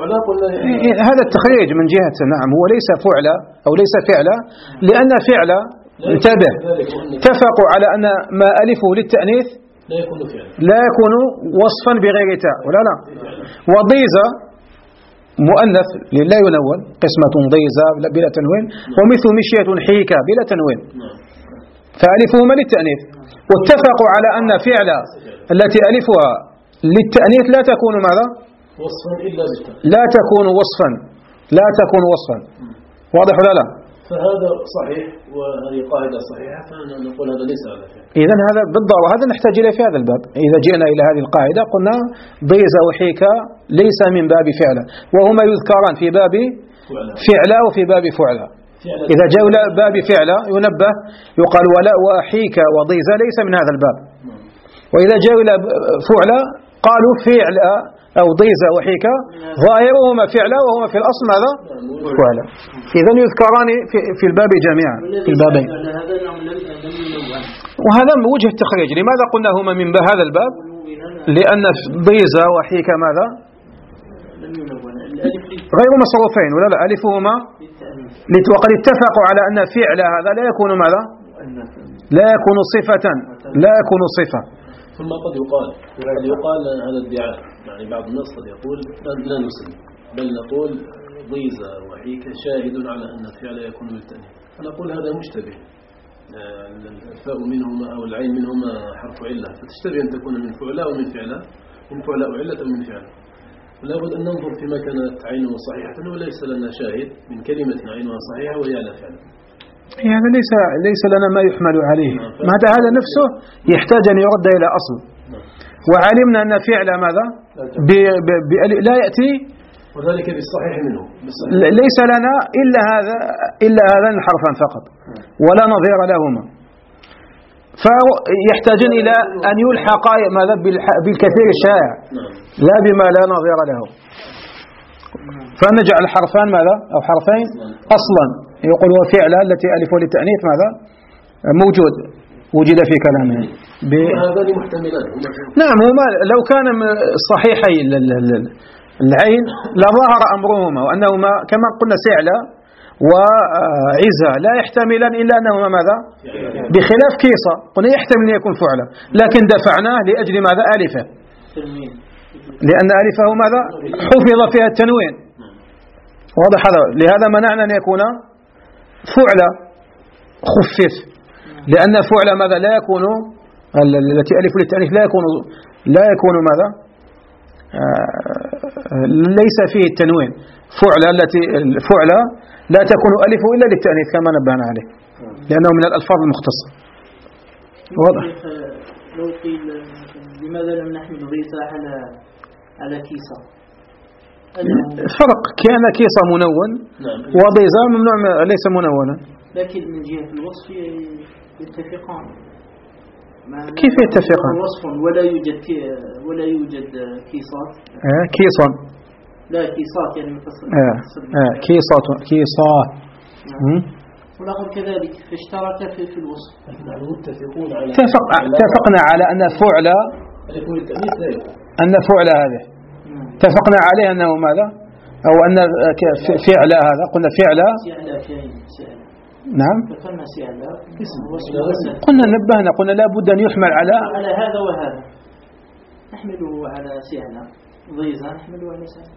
هذا التخريج من جهة نعم هو ليس فعلا أو ليس فعلا لأن فعلا انتبه اتفقوا على أن ما ألفه للتأنيث لا يكون فعلا لا يكون وصفا بغير تاء ولا لا. وضيزة مؤنث لا ينون قسمة ضيزة بلا تنوين ومثل مشية حيكة بلا تنوين فألفهما للتأنيث. واتفقوا على أن فعل التي ألفها للتأنيث لا تكون ماذا؟ وصفا إلا بالتاء لا تكون وصفا لا تكون وصفا. واضح ولا لا؟ فهذا صحيح وهذه قاعدة صحيحة فأنا نقول هذا ليس على فعل. إذن هذا بالضبط وهذا نحتاج إليه في هذا الباب. إذا جئنا إلى هذه القاعدة قلنا ضيزة وحيكة ليس من باب فعلا وهما يذكران في باب فعلا وفي باب فعلا. إذا جاء باب فعلا ينبه يقال ولا وحيكة وضيزة ليس من هذا الباب. وإذا جاء إلى فعلا قالوا فعلا أو ضيزة وحيكة ظاهرهما فعلا وهما في الأصل ماذا؟ فعلا. إذن يذكران في, في الباب جميعا في البابين. وهذا وجه التخريج. لماذا قلنا هما من هذا الباب؟ لأن ضيزة وحيكة ماذا؟ غير مصروفين ولا لا ألفهما وقد اتفقوا على أن فعل هذا لا يكون ماذا؟ لا يكون صفة لا يكون صفة. ثم قد يقال قد يقال هذا ادعاء يعني بعض الناس قد يقول لا نسلم بل نقول ضيزة وحيكة شاهد على أن الفعل يكون بالتأنيث. فنقول هذا مشتبه الفاء منهما أو العين منهما حرف علة فتشتبه أن تكون من فعلا أو من فعلا من فعلا أو علة أو من فعلا. ولا بد أن ننظر فيما كانت عينه صحيحة وليس لنا شاهد من كلمة عينها صحيحة وهي على فعلا. هذا ليس ليس لنا ما يحمل عليه. ماذا هذا نفسه يحتاج أن يرد إلى أصل. وعلمنا أن فعل ماذا ب ب ب لا يأتي وذلك بالصحيح منه بالصحيح. ليس لنا إلا هذا إلا هذان الحرفان فقط ولا نظير لهما. فيحتاجون إلى أن يلحق ماذا بالكثير الشائع لا بما لا نظير له. فنجعل حرفان ماذا أو حرفين أصلا يقول هو فعل التي ألف للتأنيث ماذا موجود وجد في كلامه ب... هذا محتملان. نعم هما لو كان صحيحي العين لظهر أمرهما وأنهما كما قلنا سعلة وعزة لا يحتملان إلا أنهما ماذا بخلاف كيصة قلنا يحتمل أن يكون فعلا لكن دفعناه لأجل ماذا ألفه لأن ألفه ماذا حفظ فيها التنوين. واضح هذا. لهذا منعنا أن يكون فعلا خفف لأن فعل ماذا لا يكون التي ألف للتأنيث لا يكون لا يكون ماذا آه ليس فيه التنوين. فعل التي الفعل لا تكون ألف إلا للتأنيث كما نبهنا عليه لأنه من الألفاظ المختصة. واضح. لو قيل لماذا لم نحمل ضيزة على على كيسة؟ فرق كان كيسة منون وضيزة ممنوع ليس منونا. لكن من جهة الوصف يتفقان. كيف يتفقان؟ وصف ولا يوجد ولا يوجد كيسات. آه كيسا. لا كيسات يعني متصل. آه آه كيسات كيسات. والآخر كذلك فاشترك في في الوصف. متفقون على. اتفق اتفقنا على أن فعل أن فعل هذه اتفقنا عليه أنه ماذا؟ أو أن فعل هذا قلنا فعل نعم قلنا نبهنا قلنا لا بد أن يحمل على على هذا وهذا نحمله على سعلا ضيزة نحمله على سعلا.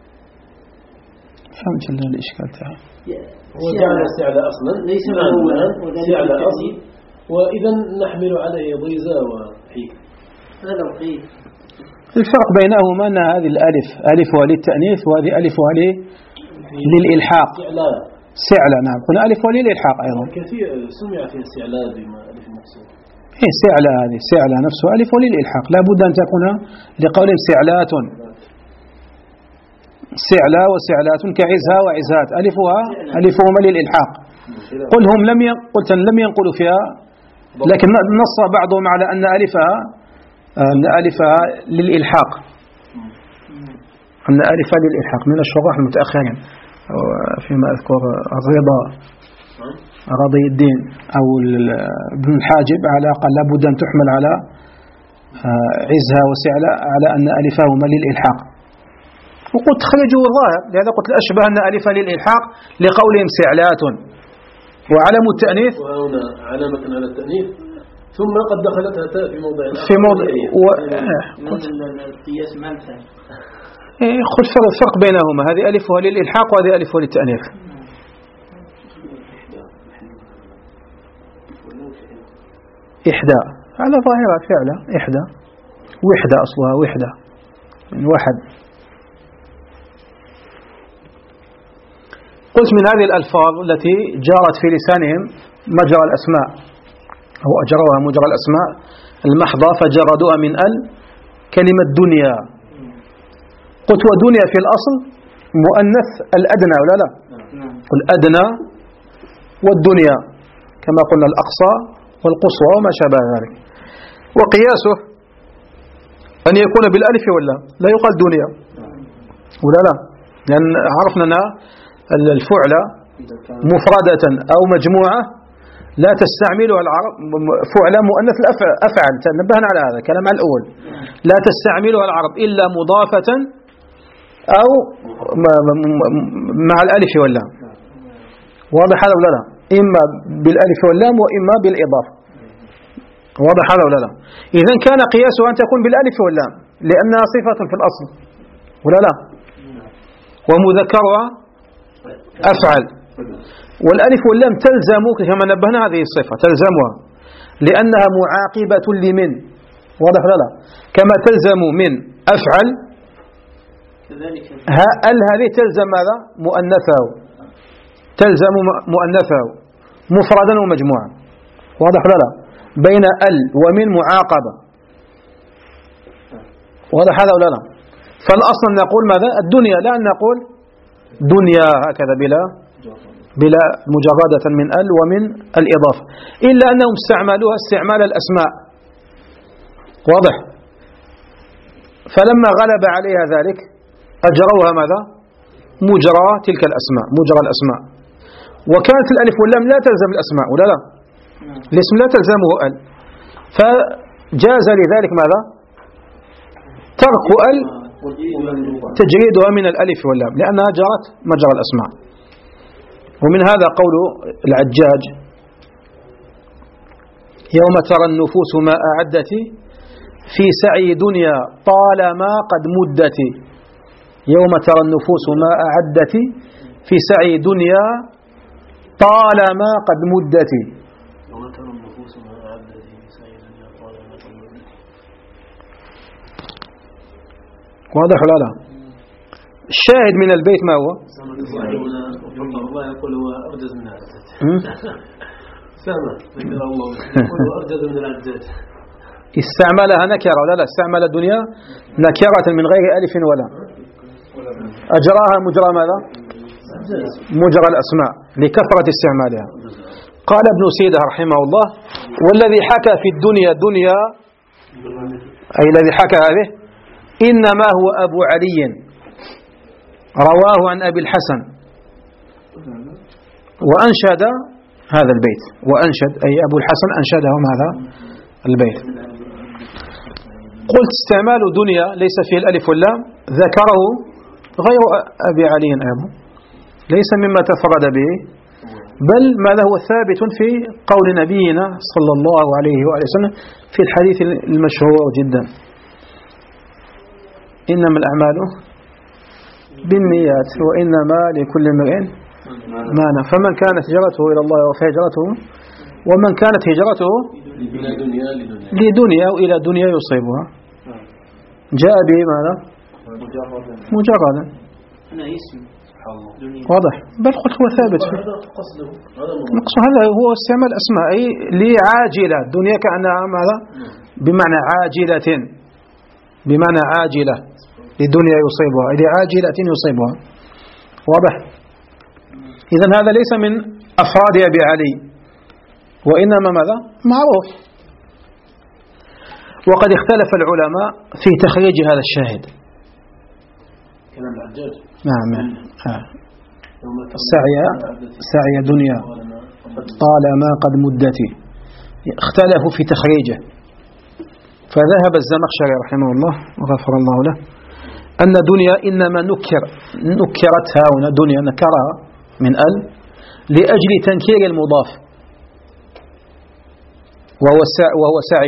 فهمت الإشكال تاعي. هو جعل السعل أصلا ليس أولا سعل أصل وإذا نحمل عليه ضيزة وحيك. هذا وحيك. الفرق بينهما أن هذه الألف ألفها للتأنيث وهذه ألفها للإلحاق. سعلة نعم قلنا ألفها للإلحاق أيضا. كثير سمع فيها سعلة بما ألف مقصود. هي سعلة هذه سعلة نفسها ألفها للإلحاق لا بد أن تكون لقول سعلات سعلة وسعلات كعزها وعزات ألفها ألفهما للإلحاق. قل هم لم قلت لم ينقلوا فيها لكن نص بعضهم على أن ألفها أن ألفها للإلحاق أن ألفها للإلحاق من الشراح المتأخرين فيما أذكر الرضا رضي الدين أو ابن الحاجب على قال لابد أن تحمل على عزها وسعلة على أن ألفهما للإلحاق. وقلت خرجوا الظاهر لهذا قلت الأشبه أن ألفها للإلحاق لقولهم سعلات وعلم التأنيث وهنا علامة على التأنيث ثم قد دخلتها تاء في موضع في موضع و... القياس مالها خذ الفرق بينهما هذه ألفها للإلحاق وهذه ألفها للتأنيث. إحدى على ظاهرة فعلا إحدى وحدة أصلها وحدة من واحد. قلت من هذه الألفاظ التي جارت في لسانهم مجرى الأسماء أو أجروها مجرى الأسماء المحضة فجردوها من ال كلمة دنيا. قلت ودنيا في الأصل مؤنث الأدنى ولا لا؟ الأدنى والدنيا كما قلنا الأقصى والقصوى وما شابه ذلك. وقياسه أن يكون بالألف ولا لا يقال دنيا ولا لا لأن عرفنا أن الفعل مفردة أو مجموعة لا تستعملها العرب فعل مؤنث الأفعل تنبهنا على هذا كلام على الأول لا تستعملها العرب إلا مضافة أو مع الألف واللام. واضح هذا ولا لا؟ إما بالألف واللام وإما بالإضافة. واضح هذا ولا لا؟ إذن كان قياسها أن تكون بالألف واللام لأنها صفة في الأصل ولا لا؟ ومذكرها أفعل والألف واللام تلزم كما نبهنا هذه الصفة تلزمها لأنها معاقبة لمن. واضح ولا لا؟ كما تلزم من أفعل ال هذه تلزم ماذا؟ مؤنثه تلزم مؤنثه مفردا ومجموعا. واضح ولا لا؟ بين ال ومن معاقبة. واضح هذا ولا لا؟ فالأصل نقول ماذا؟ الدنيا لا أن نقول دنيا هكذا بلا بلا مجردة من ال ومن الإضافة إلا أنهم استعملوها استعمال الأسماء. واضح؟ فلما غلب عليها ذلك أجروها ماذا؟ مجرى تلك الأسماء مجرى الأسماء. وكانت الألف واللام لا تلزم الأسماء ولا لا؟ الاسم لا تلزمه ال فجاز لذلك ماذا؟ ترك ال تجريدها من الألف واللام لأنها جرت مجرى الأسماء. ومن هذا قول العجاج يوم ترى النفوس ما أعدت في سعي دنيا طالما قد مدت. يوم ترى النفوس ما أعدت في سعي دنيا طالما قد مدت. واضح ولا لا؟ الشاهد من البيت ما هو؟ الله يقول هو أرجز من العجاج. سامع ذكر الله يقول هو أرجز من العجاج. استعملها نكرة ولا لا؟ استعمل الدنيا نكرة من غير ألف ولا أجراها مجرى ماذا؟ مجرى الأسماء لكثرة استعمالها. قال ابن سيدة رحمه الله والذي حكى في الدنيا دنيا أي الذي حكى هذه إنما هو أبو علي رواه عن أبي الحسن وأنشد هذا البيت وأنشد أي أبو الحسن أنشدهم هذا البيت. قلت استعمال دنيا ليس فيه الألف واللام ذكره غير أبي علي أيضا، ليس مما تفرد به، بل ماذا هو ثابت في قول نبينا صلى الله عليه وآله وسلم في الحديث المشهور جدا: إنما الأعمال بالنيات وإنما لكل امرئ ما نوى، فمن كانت هجرته إلى الله فهجرته، ومن كانت هجرته لدنيا وإلى دنيا يصيبها جاء به ماذا؟ مجردا واضح، بل قلت هو ثابت نقص هذا هو استعمال أسماء أي لعاجلة دنيا كأنها ماذا؟ بمعنى عاجلة، بمعنى عاجلة لدنيا يصيبها لعاجلة يصيبها، واضح. إذن هذا ليس من أفراد أبي علي، وإنما ماذا؟ معروف. وقد اختلف العلماء في تخريج هذا الشاهد. كلام الحجاج. نعم. آه. سعي سعي دنيا طالما قد مدتي، اختلفوا في تخريجه، فذهب الزمخشري رحمه الله وغفر الله له أن دنيا إنما نكر نكرتها هنا دنيا نكرها من ال لأجل تنكير المضاف وهو وهو سعي،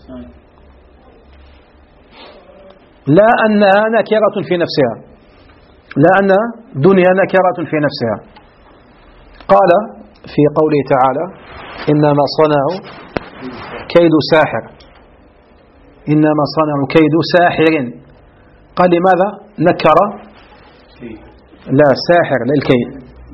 لا أنها نكرة في نفسها، لا أن دنيا نكرة في نفسها. قال في قوله تعالى: إنما صنعوا كيد ساحر، إنما صنعوا كيد ساحر. قال لماذا نكر؟ لا ساحر للكيد،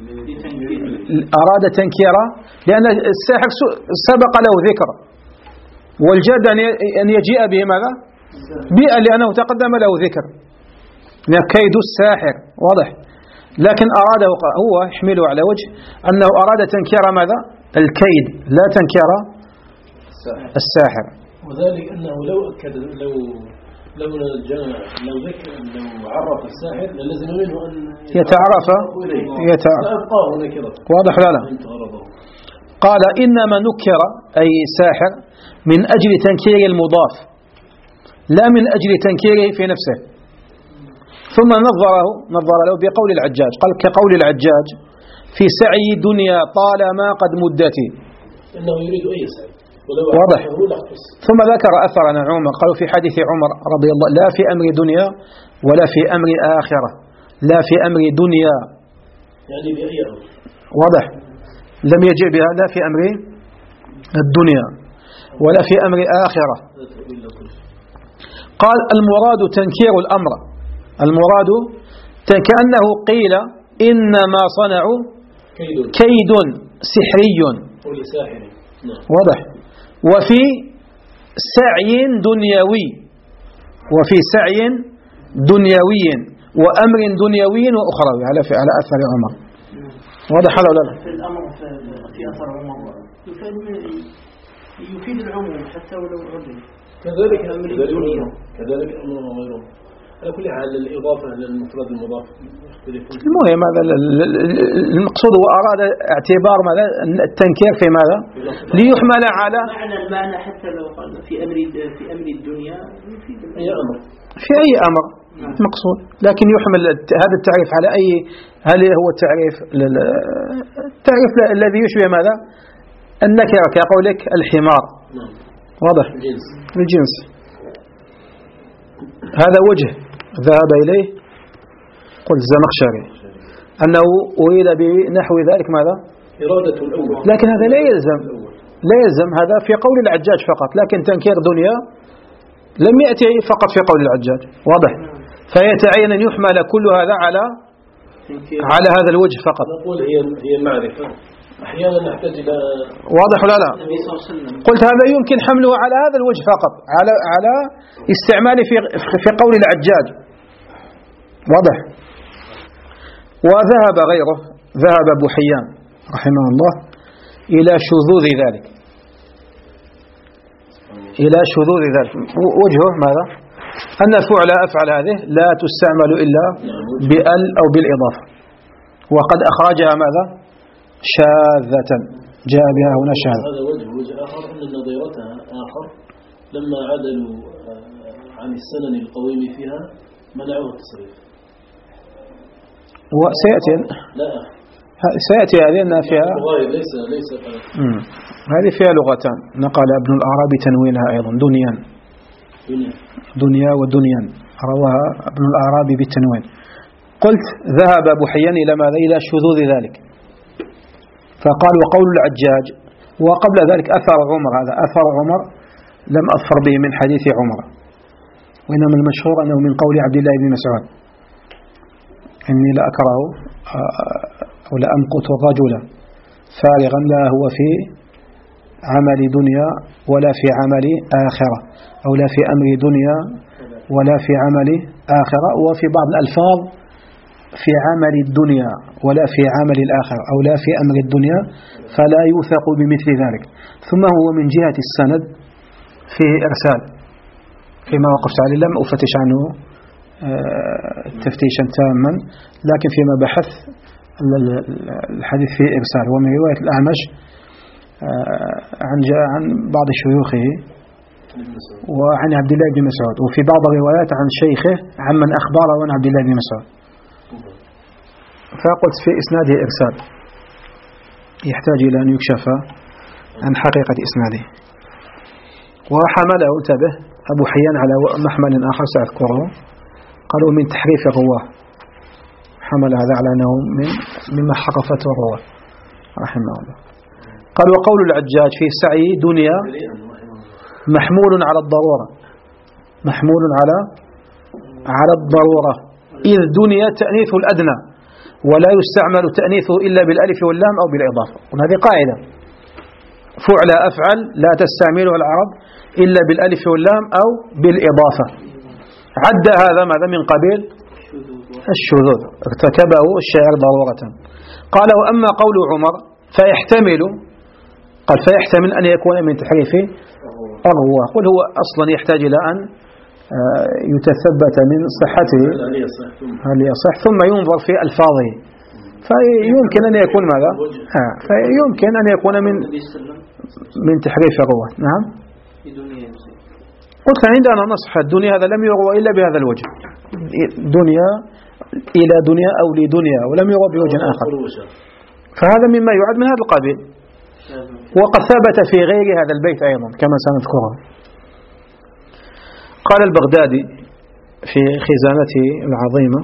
أراد تنكيرا لأن الساحر سبق له ذكر، والجاد أن يجيء به ماذا؟ بيئة، لأنه تقدم له ذكر كيد الساحر، واضح. لكن أراده هو يحمله على وجه أنه أراد تنكير ماذا؟ الكيد، لا تنكير الساحر. وذلك أنه لو أكد لو لو جاء لو ذكر لو عرف الساحر لازم منه أن يتعرف يتعرف واضح لا لا. قال إنما نكر أي ساحر من أجل تنكير المضاف لا من أجل تنكيره في نفسه. ثم نظره نظر له بقول العجاج، قال كقول العجاج في سعي دنيا طالما قد مدتي، إنه يريد أي سعي واضح. ثم ذكر أثر عن عمر، قالوا في حديث عمر رضي الله لا في أمر دنيا ولا في أمر آخرة، لا في أمر دنيا يعني بأي أمر، واضح، لم يجئ بها لا في أمر الدنيا ولا في أمر آخرة. قال المراد تنكير الأمر، المراد كأنه قيل إنما صنعوا كيد سحري، واضح، وفي سعي دنيوي، وفي سعي دنيوي وأمر دنيوي وأخروي على على أثر عمر، واضح هذا ولا لا؟ في الأمر في أثر عمر يفيد العموم حتى ولو عدل، كذلك كذلك أمر وغيره. على كل حال الإضافة للمفرد المضاف يختلف. المهم هذا المقصود وأراد اعتبار ماذا؟ التنكير في ماذا؟ ليحمل على معنى المعنى حتى لو قال في أمر في أمر الدنيا يفيد أي أمر في أي أمر مقصود، لكن يحمل هذا التعريف على أي؟ هل هو التعريف التعريف الذي يشبه ماذا؟ النكرة كقولك الحمار، واضح، الجنس. هذا وجه ذهب إليه قلت الزمخشري أنه أريد بنحو ذلك ماذا؟ إرادة الأول، لكن هذا لا يلزم لا يلزم هذا في قول العجاج فقط، لكن تنكير دنيا لم يأتي فقط في قول العجاج، واضح. فيتعين أن يحمل كل هذا على على هذا الوجه فقط. نقول هي هي معرفة، أحيانا نحتاج إلى واضح ولا لا؟ قلت هذا يمكن حمله على هذا الوجه فقط، على على استعماله في في قول العجاج، واضح. وذهب غيره، ذهب أبو حيان رحمه الله إلى شذوذ ذلك، إلى شذوذ ذلك. وجهه ماذا؟ أن فعل أفعل هذه لا تستعمل إلا بأل أو بالإضافة، وقد أخرجها ماذا؟ شاذة، جاء بها هنا شاذ. هذا وجه وجه آخر أن نظيرتها آخر لما عدلوا عن السنن القويم فيها منعوه التصريف. وسيأتي لا سيأتي هذه أنها فيها ليس ليس هذه فيها لغتان. نقل ابن الأعرابي تنوينها أيضا دنيا دنيا دنيا ودنيا، رواها ابن الأعرابي بالتنوين. قلت ذهب أبو حيان إلى ماذا؟ إلى شذوذ ذلك، فقال وقول العجاج. وقبل ذلك أثر عمر، هذا أثر عمر لم أظفر به من حديث عمر، وإنما المشهور أنه من قول عبد الله بن مسعود إني لا أكره أو لا أمقت الرجل فارغا لا هو في عمل دنيا ولا في عمل آخرة، أو لا في أمر دنيا ولا في عمل آخرة، وفي بعض الألفاظ في عمل الدنيا ولا في عمل الآخرة، أو لا في أمر الدنيا فلا يوثق بمثل ذلك. ثم هو من جهة السند فيه إرسال فيما وقفت عليه، لم أفتش عنه تفتيشا تاما، لكن فيما بحث الحديث فيه إرسال، ومن رواية الأعمش عن عن بعض شيوخه وعن عبد الله بن مسعود، وفي بعض الروايات عن شيخه عمن أخبره عن عبد الله بن مسعود. فقلت في إسناده إرسال يحتاج إلى أن يكشف عن حقيقة إسناده. وحمله انتبه أبو حيان على محمل آخر سأذكره، قالوا من تحريف الرواه، حمل هذا على أنه من مما حرفته الرواه رحمه الله. قال وقول العجاج في سعي دنيا محمول على الضرورة، محمول على على الضرورة، إذ دنيا تأنيث الأدنى ولا يستعمل تأنيثه إلا بالألف واللام أو بالإضافة. وهذه قاعدة، فعل أفعل لا تستعمله العرب إلا بالألف واللام أو بالإضافة. عد هذا ماذا من قبيل الشذوذ ارتكبه الشاعر ضرورة. قال وأما قول عمر فيحتمل، قال فيحتمل أن يكون من تحريف الرواه، قل هو أصلا يحتاج إلى أن يتثبت من صحته هل يصح، ثم ينظر في ألفاظه، فيمكن أن يكون ماذا ها فيمكن أن يكون من من تحريف الرواه. نعم قلت عندنا نصح الدنيا هذا لم يروى إلا بهذا الوجه، دنيا إلى دنيا أو لدنيا، ولم يروى بوجه آخر، فهذا مما يعد من هذا القبيل. وقد ثبت في غير هذا البيت أيضا كما سنذكره. قال البغدادي في خزانته العظيمة،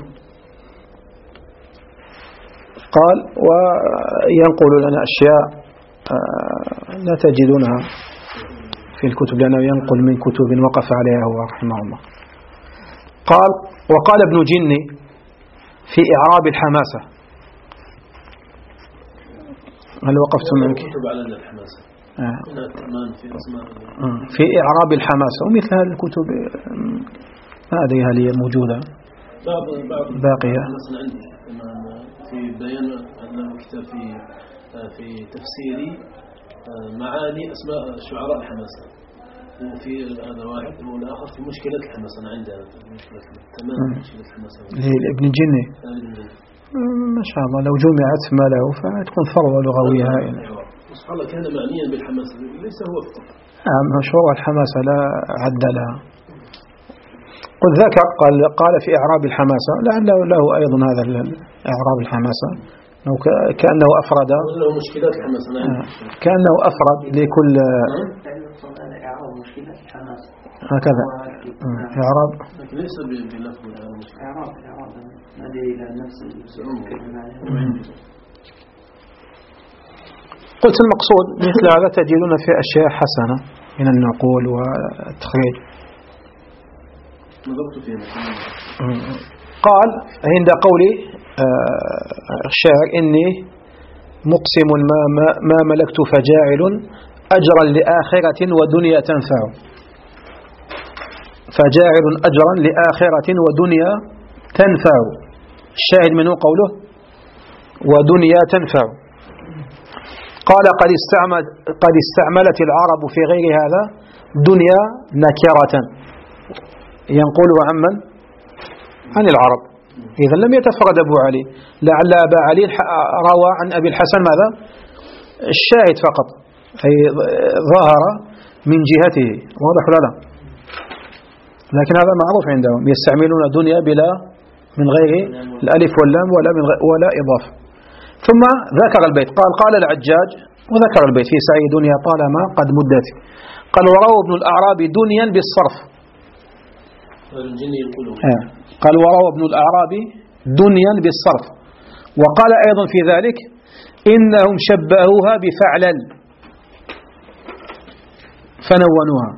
قال وينقل لنا أشياء لا تجدونها في الكتب لأنه ينقل من كتب وقف عليها هو رحمه الله. قال وقال ابن جني في إعراب الحماسة، هل وقفتم منك آه. في إعراب الحماسة ومثل هذه الكتب ما أدري هل هي موجودة باقية في بيان أنه كتاب في في تفسير معاني أسماء شعراء الحماسة، وفي هذا واحد والآخر في مشكلة الحماسة. أنا عندي مشكلة تمام مشكلة الحماسة لابن الجني ما شاء الله لو جمعت ما له فتكون ثروة لغوية هائلة. سبحان الله كان معنيا بالحماسة ليس هو فقط نعم مشروع الحماسة لا عد لها. قل ذكر قال قال في إعراب الحماسة لعله له أيضا هذا إعراب الحماسة كأنه أفرد مشكلات الحماسة كأنه أفرد لكل هكذا إعراب ليس بلفظ إعراب إعراب هذه إلى نفس قلت المقصود مثل هذا تجدون في أشياء حسنة من النقول والتخريج. قال عند قولي الشاعر إني مقسم ما, ما, ما ملكت فجاعل أجرا لآخرة ودنيا تنفع، فجاعل أجرا لآخرة ودنيا تنفع، الشاهد منه قوله ودنيا تنفع. قال قد استعمل قد استعملت العرب في غير هذا دنيا نكرة، ينقل عمن عن العرب. إذا لم يتفرد أبو علي، لعل أبا علي روى عن أبي الحسن ماذا الشاهد فقط، أي ظهر من جهته، واضح ولا لا؟ لكن هذا معروف عندهم، يستعملون دنيا بلا من غير الألف واللام ولا من غير ولا إضافة. ثم ذكر البيت، قال قال العجاج وذكر البيت في سعي دنيا طالما قد مدت. قال وروى ابن الأعرابي دنيا بالصرف. قال وروى ابن الأعرابي دنيا بالصرف. وقال أيضا في ذلك إنهم شبهوها بفعلل فنونوها.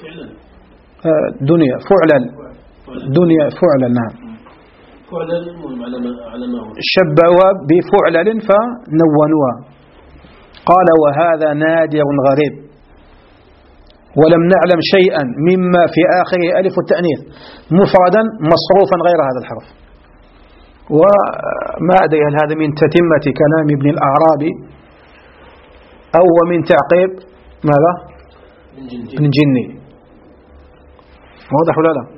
دنيا فعلل دنيا فعلل نعم شبهوها بفعلل فنونوها. قال وهذا نادر غريب ولم نعلم شيئا مما في آخره ألف التأنيث مفردا مصروفا غير هذا الحرف. وما أدري هل هذا من تتمة كلام ابن الأعرابي أو من تعقيب ماذا ابن جني. واضح ولا لا؟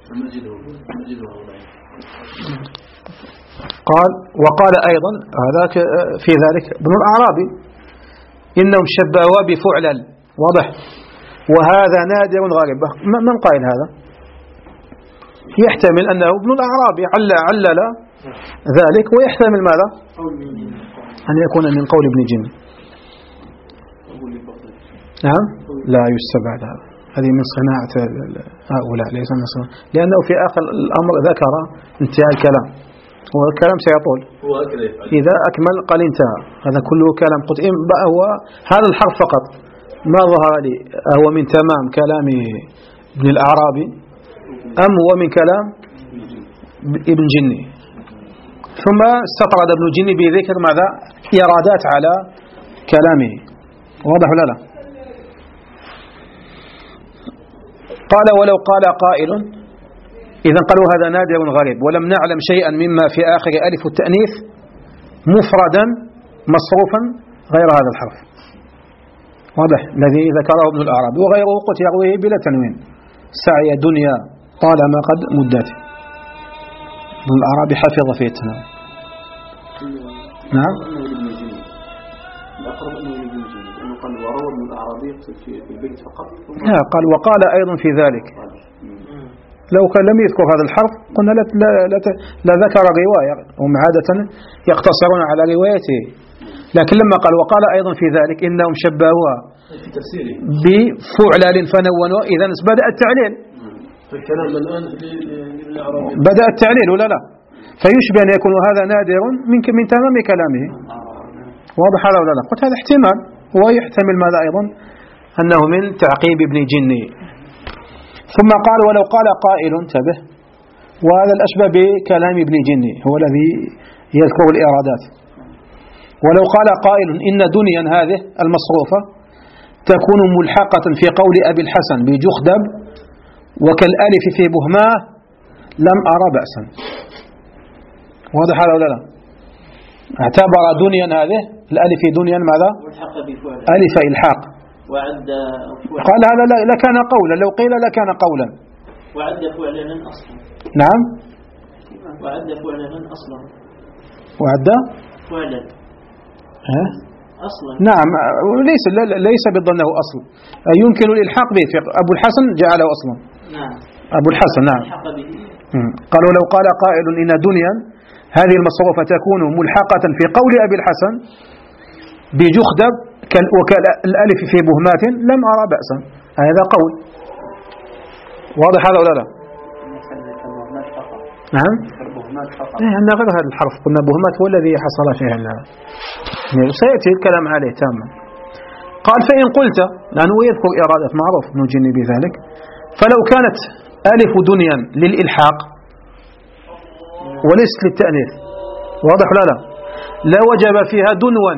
قال وقال أيضا هذا في ذلك ابن الأعرابي إنهم شبهوا بفعلل. واضح. وهذا نادر غريب. من قائل هذا؟ يحتمل أنه ابن الأعرابي علل علل ذلك، ويحتمل ماذا؟ أن يكون من قول ابن جن. نعم لا يستبعد هذا، هذه من صناعة هؤلاء ليس من صناعة، لأنه في آخر الأمر ذكر انتهاء الكلام والكلام سيطول. إذا أكمل قال انتهى. هذا كله كلام قلت هو هذا الحرف فقط ما ظهر لي هو من تمام كلام ابن الأعرابي أم هو من كلام ابن جني. ثم استطرد ابن جني بذكر ماذا؟ إرادات على كلامه. واضح ولا لا؟ قال ولو قال قائل إذا قالوا هذا نادر غريب ولم نعلم شيئا مما في آخر ألف التأنيث مفردا مصروفا غير هذا الحرف. واضح الذي ذكره ابن الأعرابي وغيره قد يرويه بلا تنوين. سعي دنيا طالما قد مدت. ابن الأعرابي حفظ في التنوين. نعم قال وروى ابن الأعرابي في البيت فقط. قال وقال أيضا في ذلك. لو كان لم يذكر هذا الحرف قلنا لا, لا, لا, لا ذكر رواية، هم عادة يقتصرون على روايته. لكن لما قال وقال أيضا في ذلك إنهم شبهوها بفعلل فنونوا، إذا بدأ التعليل. بدأ التعليل ولا لا؟ فيشبه أن يكون هذا نادر من من تمام كلامه. واضح هذا ولا لا؟ قلت هذا احتمال، ويحتمل ماذا أيضا أنه من تعقيب ابن جني. ثم قال ولو قال قائل انتبه، وهذا الأشبه بكلام ابن جني هو الذي يذكر الإرادات. ولو قال قائل إن دنيا هذه المصروفة تكون ملحقة في قول أبي الحسن بجخدب وكالألف في بهماه لم أرى بأسا. واضح هذا ولا لا؟ اعتبر دنيا هذه الألف في دنيا ماذا؟ ألف إلحاق. قال هذا لكان قولا، لو قيل لكان قولا. وعد فعلنا أصلا. نعم وعد فعلنا أصلا. وعد فعلا ها؟ أصلا. نعم ليس ليس بظنه أصل، يمكن الإلحاق به. أبو الحسن جعله أصلا. نعم أبو الحسن نعم. قالوا لو قال قائل إن دنيا هذه المصروفة تكون ملحقة في قول أبي الحسن بجخدب وكالألف في بهمات لم أرى بأسا. هذا قول واضح هذا ولا لا؟ نعم أنا غير هذا الحرف قلنا بهمات هو الذي حصل فيها سيأتي الكلام عليه تاما. قال فإن قلت، لأنه يذكر إرادة معروف ابن جني بذلك، فلو كانت ألف دنيا للإلحاق وليست للتأنيث واضح ولا لا؟ لا وجب فيها دنوا.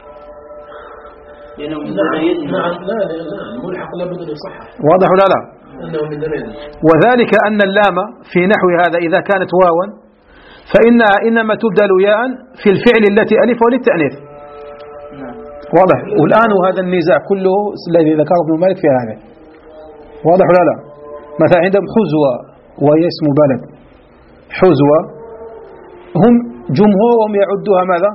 واضح ولا لا؟ وذلك أن اللام في نحو هذا إذا كانت واوا فإنها إنما تبدل ياء في الفعل التي ألف للتأنيث. واضح. والآن وهذا النزاع كله الذي ذكره ابن مالك في هذا. واضح ولا لا؟ مثلا عندهم حزوة وهي اسم بلد، حزوة هم جمهورهم يعدوها ماذا؟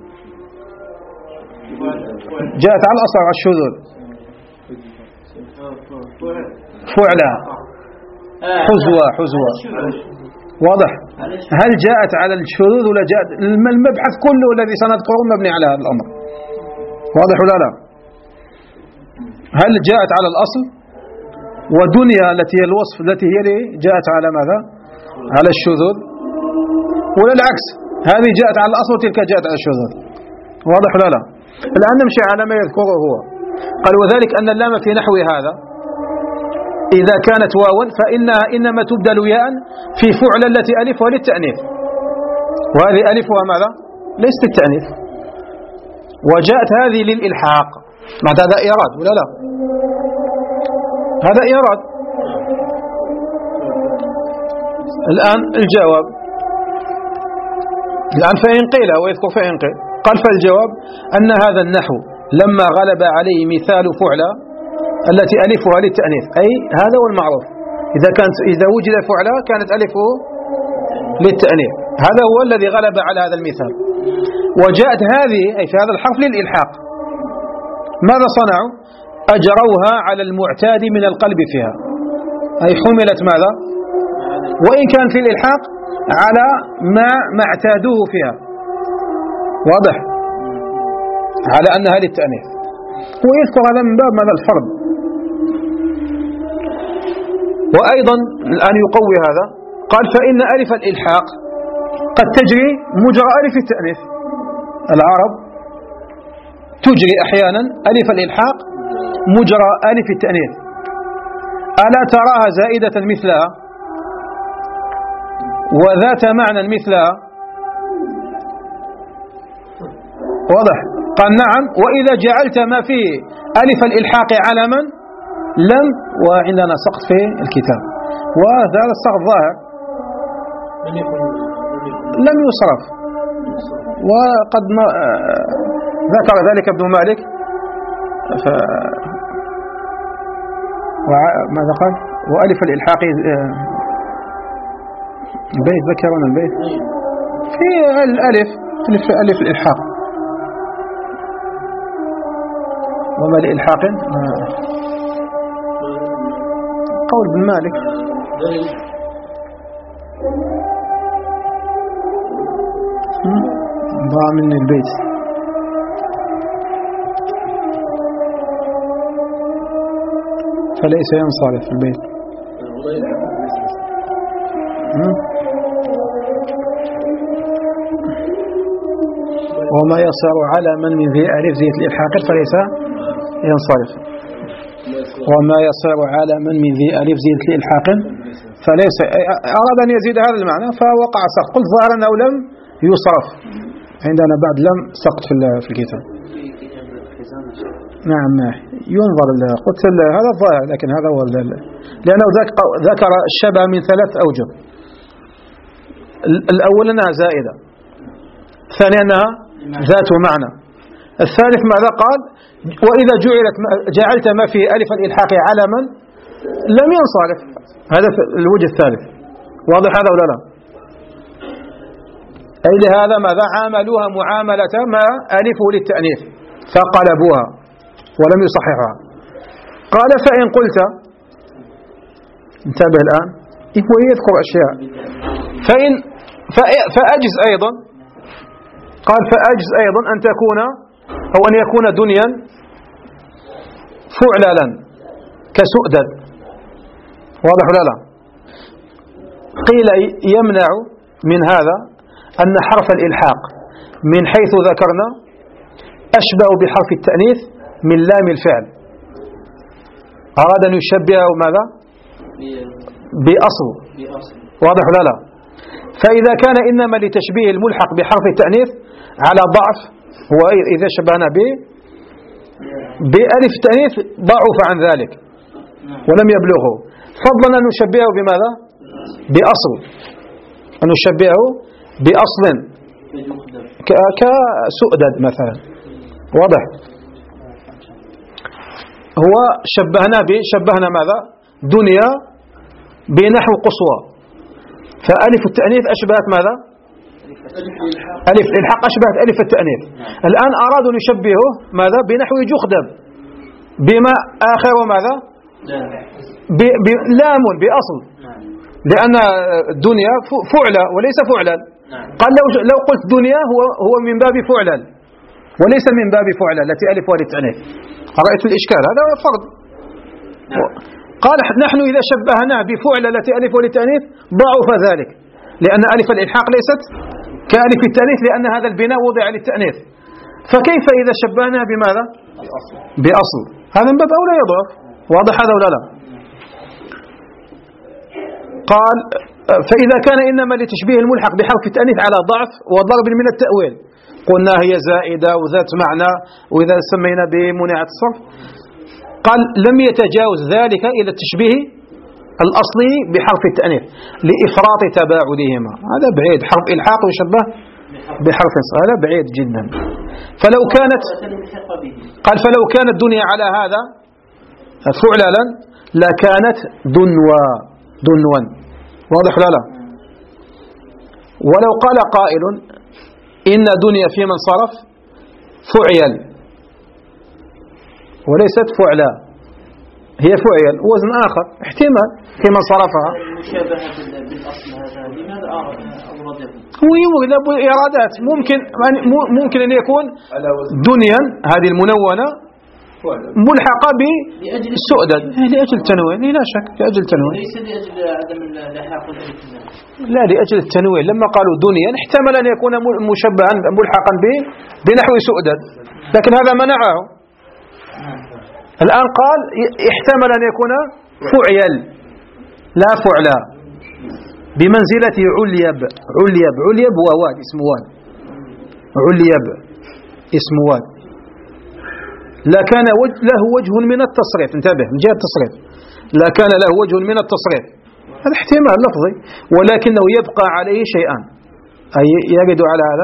جاءت على الأصل على الشذوذ فعلا. حزوة حزوة واضح. هل جاءت على الشذوذ ولا جاءت؟ المبحث كله الذي سنذكره مبني على هذا الأمر. واضح ولا لا؟ هل جاءت على الأصل؟ ودنيا التي هي الوصف التي هي جاءت على ماذا؟ على الشذوذ، ولا العكس؟ هذه جاءت على الأصل وتلك جاءت على الشذوذ. واضح ولا لا؟ الآن نمشي على ما يذكره هو. قال وذلك أن اللام في نحو هذا إذا كانت واوا فإنها إنما تبدل ياء في فعل التي ألفها للتأنيث، وهذه ألفها ماذا؟ ليست للتأنيث. وجاءت هذه للإلحاق. مع هذا إيراد ولا لا؟ هذا إيراد. الآن الجواب، الآن فإن قيل ويذكر فإن قيل، قال فالجواب أن هذا النحو لما غلب عليه مثال فعلى التي ألفها للتأنيث، أي هذا هو المعروف، إذا كانت إذا وجد فعلى كانت ألفه للتأنيث، هذا هو الذي غلب على هذا المثال. وجاءت هذه أي في هذا الحرف للإلحاق. ماذا صنعوا؟ أجروها على المعتاد من القلب فيها، أي حملت ماذا؟ وإن كان في الإلحاق على ما ما اعتادوه فيها. واضح؟ على أنها للتأنيث. ويذكر هذا من باب ماذا؟ الفرد. وأيضا الآن يقوي هذا، قال فإن ألف الإلحاق قد تجري مجرى ألف التأنيث. العرب تجري أحيانا ألف الإلحاق مجرى ألف التأنيث. ألا تراها زائدة مثلها وذات معنى مثلها؟ واضح؟ قال نعم. وإذا جعلت ما فيه ألف الإلحاق علما لم، وعندنا سقط في الكتاب، وهذا السقط ظاهر لم يصرف. وقد ذكر ذلك ابن مالك ف... ماذا قال؟ وألف الإلحاق البيت، ذكرنا البيت في الألف ألف ألف الإلحاق وما لإلحاق قول ابن مالك ضاع مني البيت. فليس ينصرف في البيت. وما يصير على من من ذي ألف زيت الإلحاق فليس ينصرف. وما يصير على من من ذي ألف زيت الإلحاق فليس، أراد أن يزيد هذا المعنى فوقع سقط. قلت ظاهر أنه لم يصرف، عندنا بعد لم سقط في الكتاب. نعم ينظر. قلت هذا الظاهر، لكن هذا هو لأنه ذكر الشبه من ثلاث أوجه. الأول أنها زائدة، الثاني أنها ذات معنى، الثالث ماذا قال؟ وإذا جعلت جعلت ما فيه ألف الإلحاق علما لم ينصرف. هذا الوجه الثالث. واضح هذا ولا لا؟ أي لهذا ماذا عاملوها معاملة ما ألفه للتأنيث فقلبوها ولم يصححها. قال فإن قلت، انتبه الآن، هو يذكر أشياء. فإن فأجز أيضا، قال فأجز أيضا أن تكون أو أن يكون دنيا فعلا كسؤدد. واضح ولا لا؟ قيل يمنع من هذا أن حرف الإلحاق من حيث ذكرنا أشبه بحرف التأنيث من لام الفعل. أراد أن يشبهه ماذا؟ بأصل. واضح ولا لا؟ فإذا كان إنما لتشبيه الملحق بحرف التأنيث على ضعف، هو إذا شبهنا به بألف التأنيث ضعف عن ذلك ولم يبلغه، فضلا أن نشبهه بماذا؟ بأصل، أن نشبهه بأصل كسؤدد مثلا. واضح؟ هو شبهنا به شبهنا ماذا؟ دنيا بنحو قصوى، فألف التأنيث أشبهت ماذا؟ ألف الإلحاق أشبهت ألف التأنيث. الآن أرادوا أن يشبهه ماذا؟ بنحو جخدم بما آخر ماذا؟ بلام بأصل. لأن الدنيا فعلة وليس فعلا. قال لو لو قلت دنيا هو هو من باب فعلا وليس من باب فعلا التي ألف وللتأنيث. رأيت الإشكال؟ هذا فرض. قال نحن إذا شبهناه بفعل التي ألف وللتأنيث ضعف ذلك، لأن ألف الإلحاق ليست كألف التأنيث، لأن هذا البناء وضع للتأنيث. فكيف إذا شبهناه بماذا؟ بأصل، هذا من باب أولى يضعف. واضح هذا ولا لا؟ قال فإذا كان إنما لتشبيه الملحق بحرف التأنيث على ضعف وضرب من التأويل، قلنا هي زائدة وذات معنى، وإذا سمينا بمنعة الصرف، قال لم يتجاوز ذلك إلى التشبيه الأصلي بحرف التأنيث لإفراط تباعدهما. هذا بعيد، حرف إلحاق يشبه بحرف صرف، هذا بعيد جدا. فلو كانت قال فلو كانت الدنيا على هذا فعلا لكانت دنوا دنوا. واضح لا لا؟ ولو قال قائل إن دنيا في من صرف فعيل وليست فعلا، هي فعيل وزن آخر، احتمال في من صرفها. المشابهة بالأصل هذا لماذا أورده؟ هو يورد إرادات، ممكن ممكن أن يكون دنيا هذه المنونة ملحقة بالسؤدد لأجل التنوين، لا شك لأجل التنوين، ليس لأجل عدم اللحاق. لا، لأجل التنوين. لما قالوا دنيا احتمل أن يكون مشبها ملحقا بنحو سؤدد، لكن هذا منعه. الآن قال احتمل أن يكون فعيل لا فعلا، بمنزلة عليب. عليب عليب هو واد، اسم واد. عليب اسم واد، لكان له وجه من التصريف. انتبه من جهة التصريف، لكان له وجه من التصريف، هذا احتمال لفظي، ولكنه يبقى عليه شيئان، أي يجد على هذا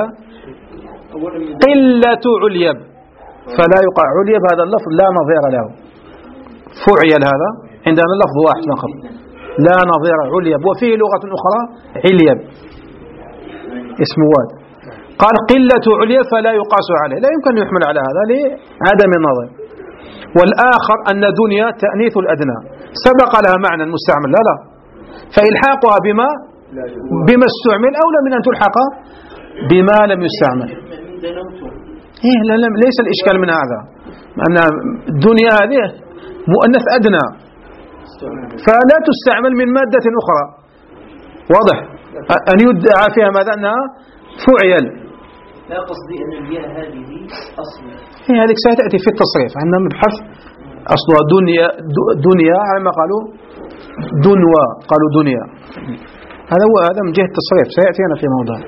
قلة عليب، فلا يقع عليب. هذا اللفظ لا نظير له. فعيل هذا عندنا لفظ واحد فقط لا نظير عليب، وفيه لغة أخرى عليب اسم واد. قال قلة عليب فلا يقاس عليه، لا يمكن أن يحمل على هذا لعدم النظر. والآخر أن دنيا تأنيث الأدنى سبق لها معنى مستعمل، لا لا، فإلحاقها بما بما استعمل أولى من أن تلحق بما لم يستعمل. إيه لا ليس الإشكال من هذا، أن الدنيا هذه مؤنث أدنى فلا تستعمل من مادة أخرى. واضح؟ أن يدعى فيها ماذا؟ أنها فعيل. لا قصدي أن الياء هذه أصل. هي هذه ستأتي في التصريف، عندنا مبحث أصلها دنيا دنيا على ما قالوا دنوا، قالوا دنيا. هذا هو هذا من جهة التصريف، سيأتينا في موضوع.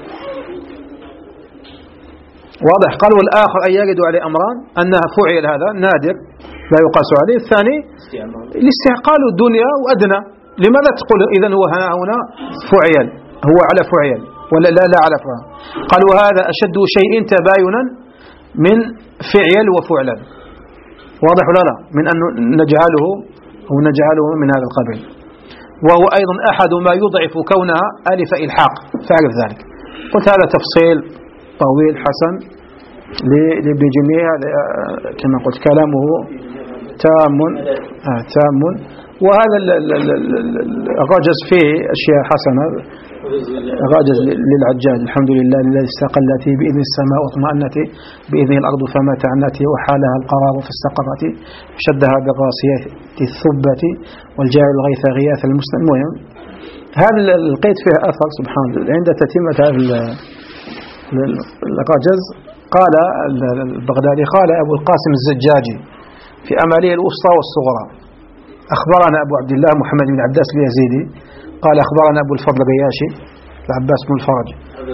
واضح؟ قال والآخر أن يجد عليه أمران، أنها فعل هذا نادر لا يقاس عليه. الثاني الاستعقال الدنيا وأدنى. لماذا تقول إذن هو هنا فعل، هو على فعل ولا لا لا على فعل؟ قال وهذا أشد شيء تباينا من فعل وفعلا. واضح ولا لا؟ من أن نجعله أو نجعله من هذا القبيل. وهو أيضا أحد ما يضعف كونها ألف إلحاق، فاعرف ذلك. قلت هذا تفصيل طويل حسن لابن جميع، كما قلت كلامه تام آه تام، وهذا الرجز فيه أشياء حسنة. غاجز للعجاج الحمد لله الذي استقلت بإذن السماء واطمأنت بإذن الأرض فما تعنت وحالها القرار فاستقرت شدها بالراسية الثبة والجاعل الغيث غياث المسلم. المهم هذا القيد فيه أثر سبحان الله. عند تتمة هذا الغاجز قال البغدادي قال أبو القاسم الزجاجي في أماليه الوسطى والصغرى أخبرنا أبو عبد الله محمد بن عباس اليزيدي قال أخبرنا أبو الفضل الرياشي العباس بن الفرج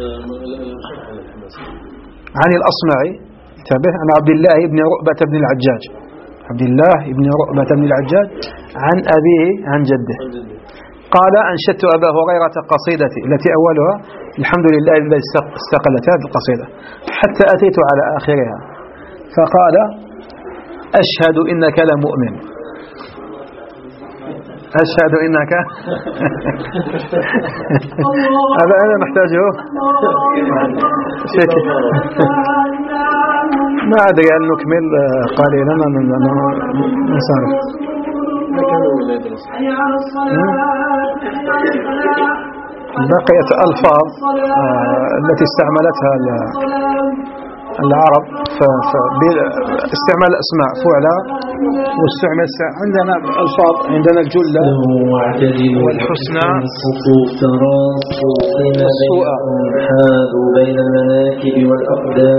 عن الأصمعي انتبه عن عبد الله بن رؤبة بن العجاج عبد الله بن رؤبة بن العجاج عن أبيه عن جده قال أنشدت أبا هريرة قصيدتي التي أولها الحمد لله الذي استقلت هذه القصيدة حتى أتيت على آخرها فقال أشهد إنك لمؤمن أشهد إنك هذا أنا محتاجه ما أدري أن نكمل قليلا من صار ما كانوا ولا يدرسون. بقيت ألفاظ آه التي استعملتها العرب استعمال الأسماء فعلا واستعمال عندنا ألفاظ عندنا الجلة والحسنى والسوء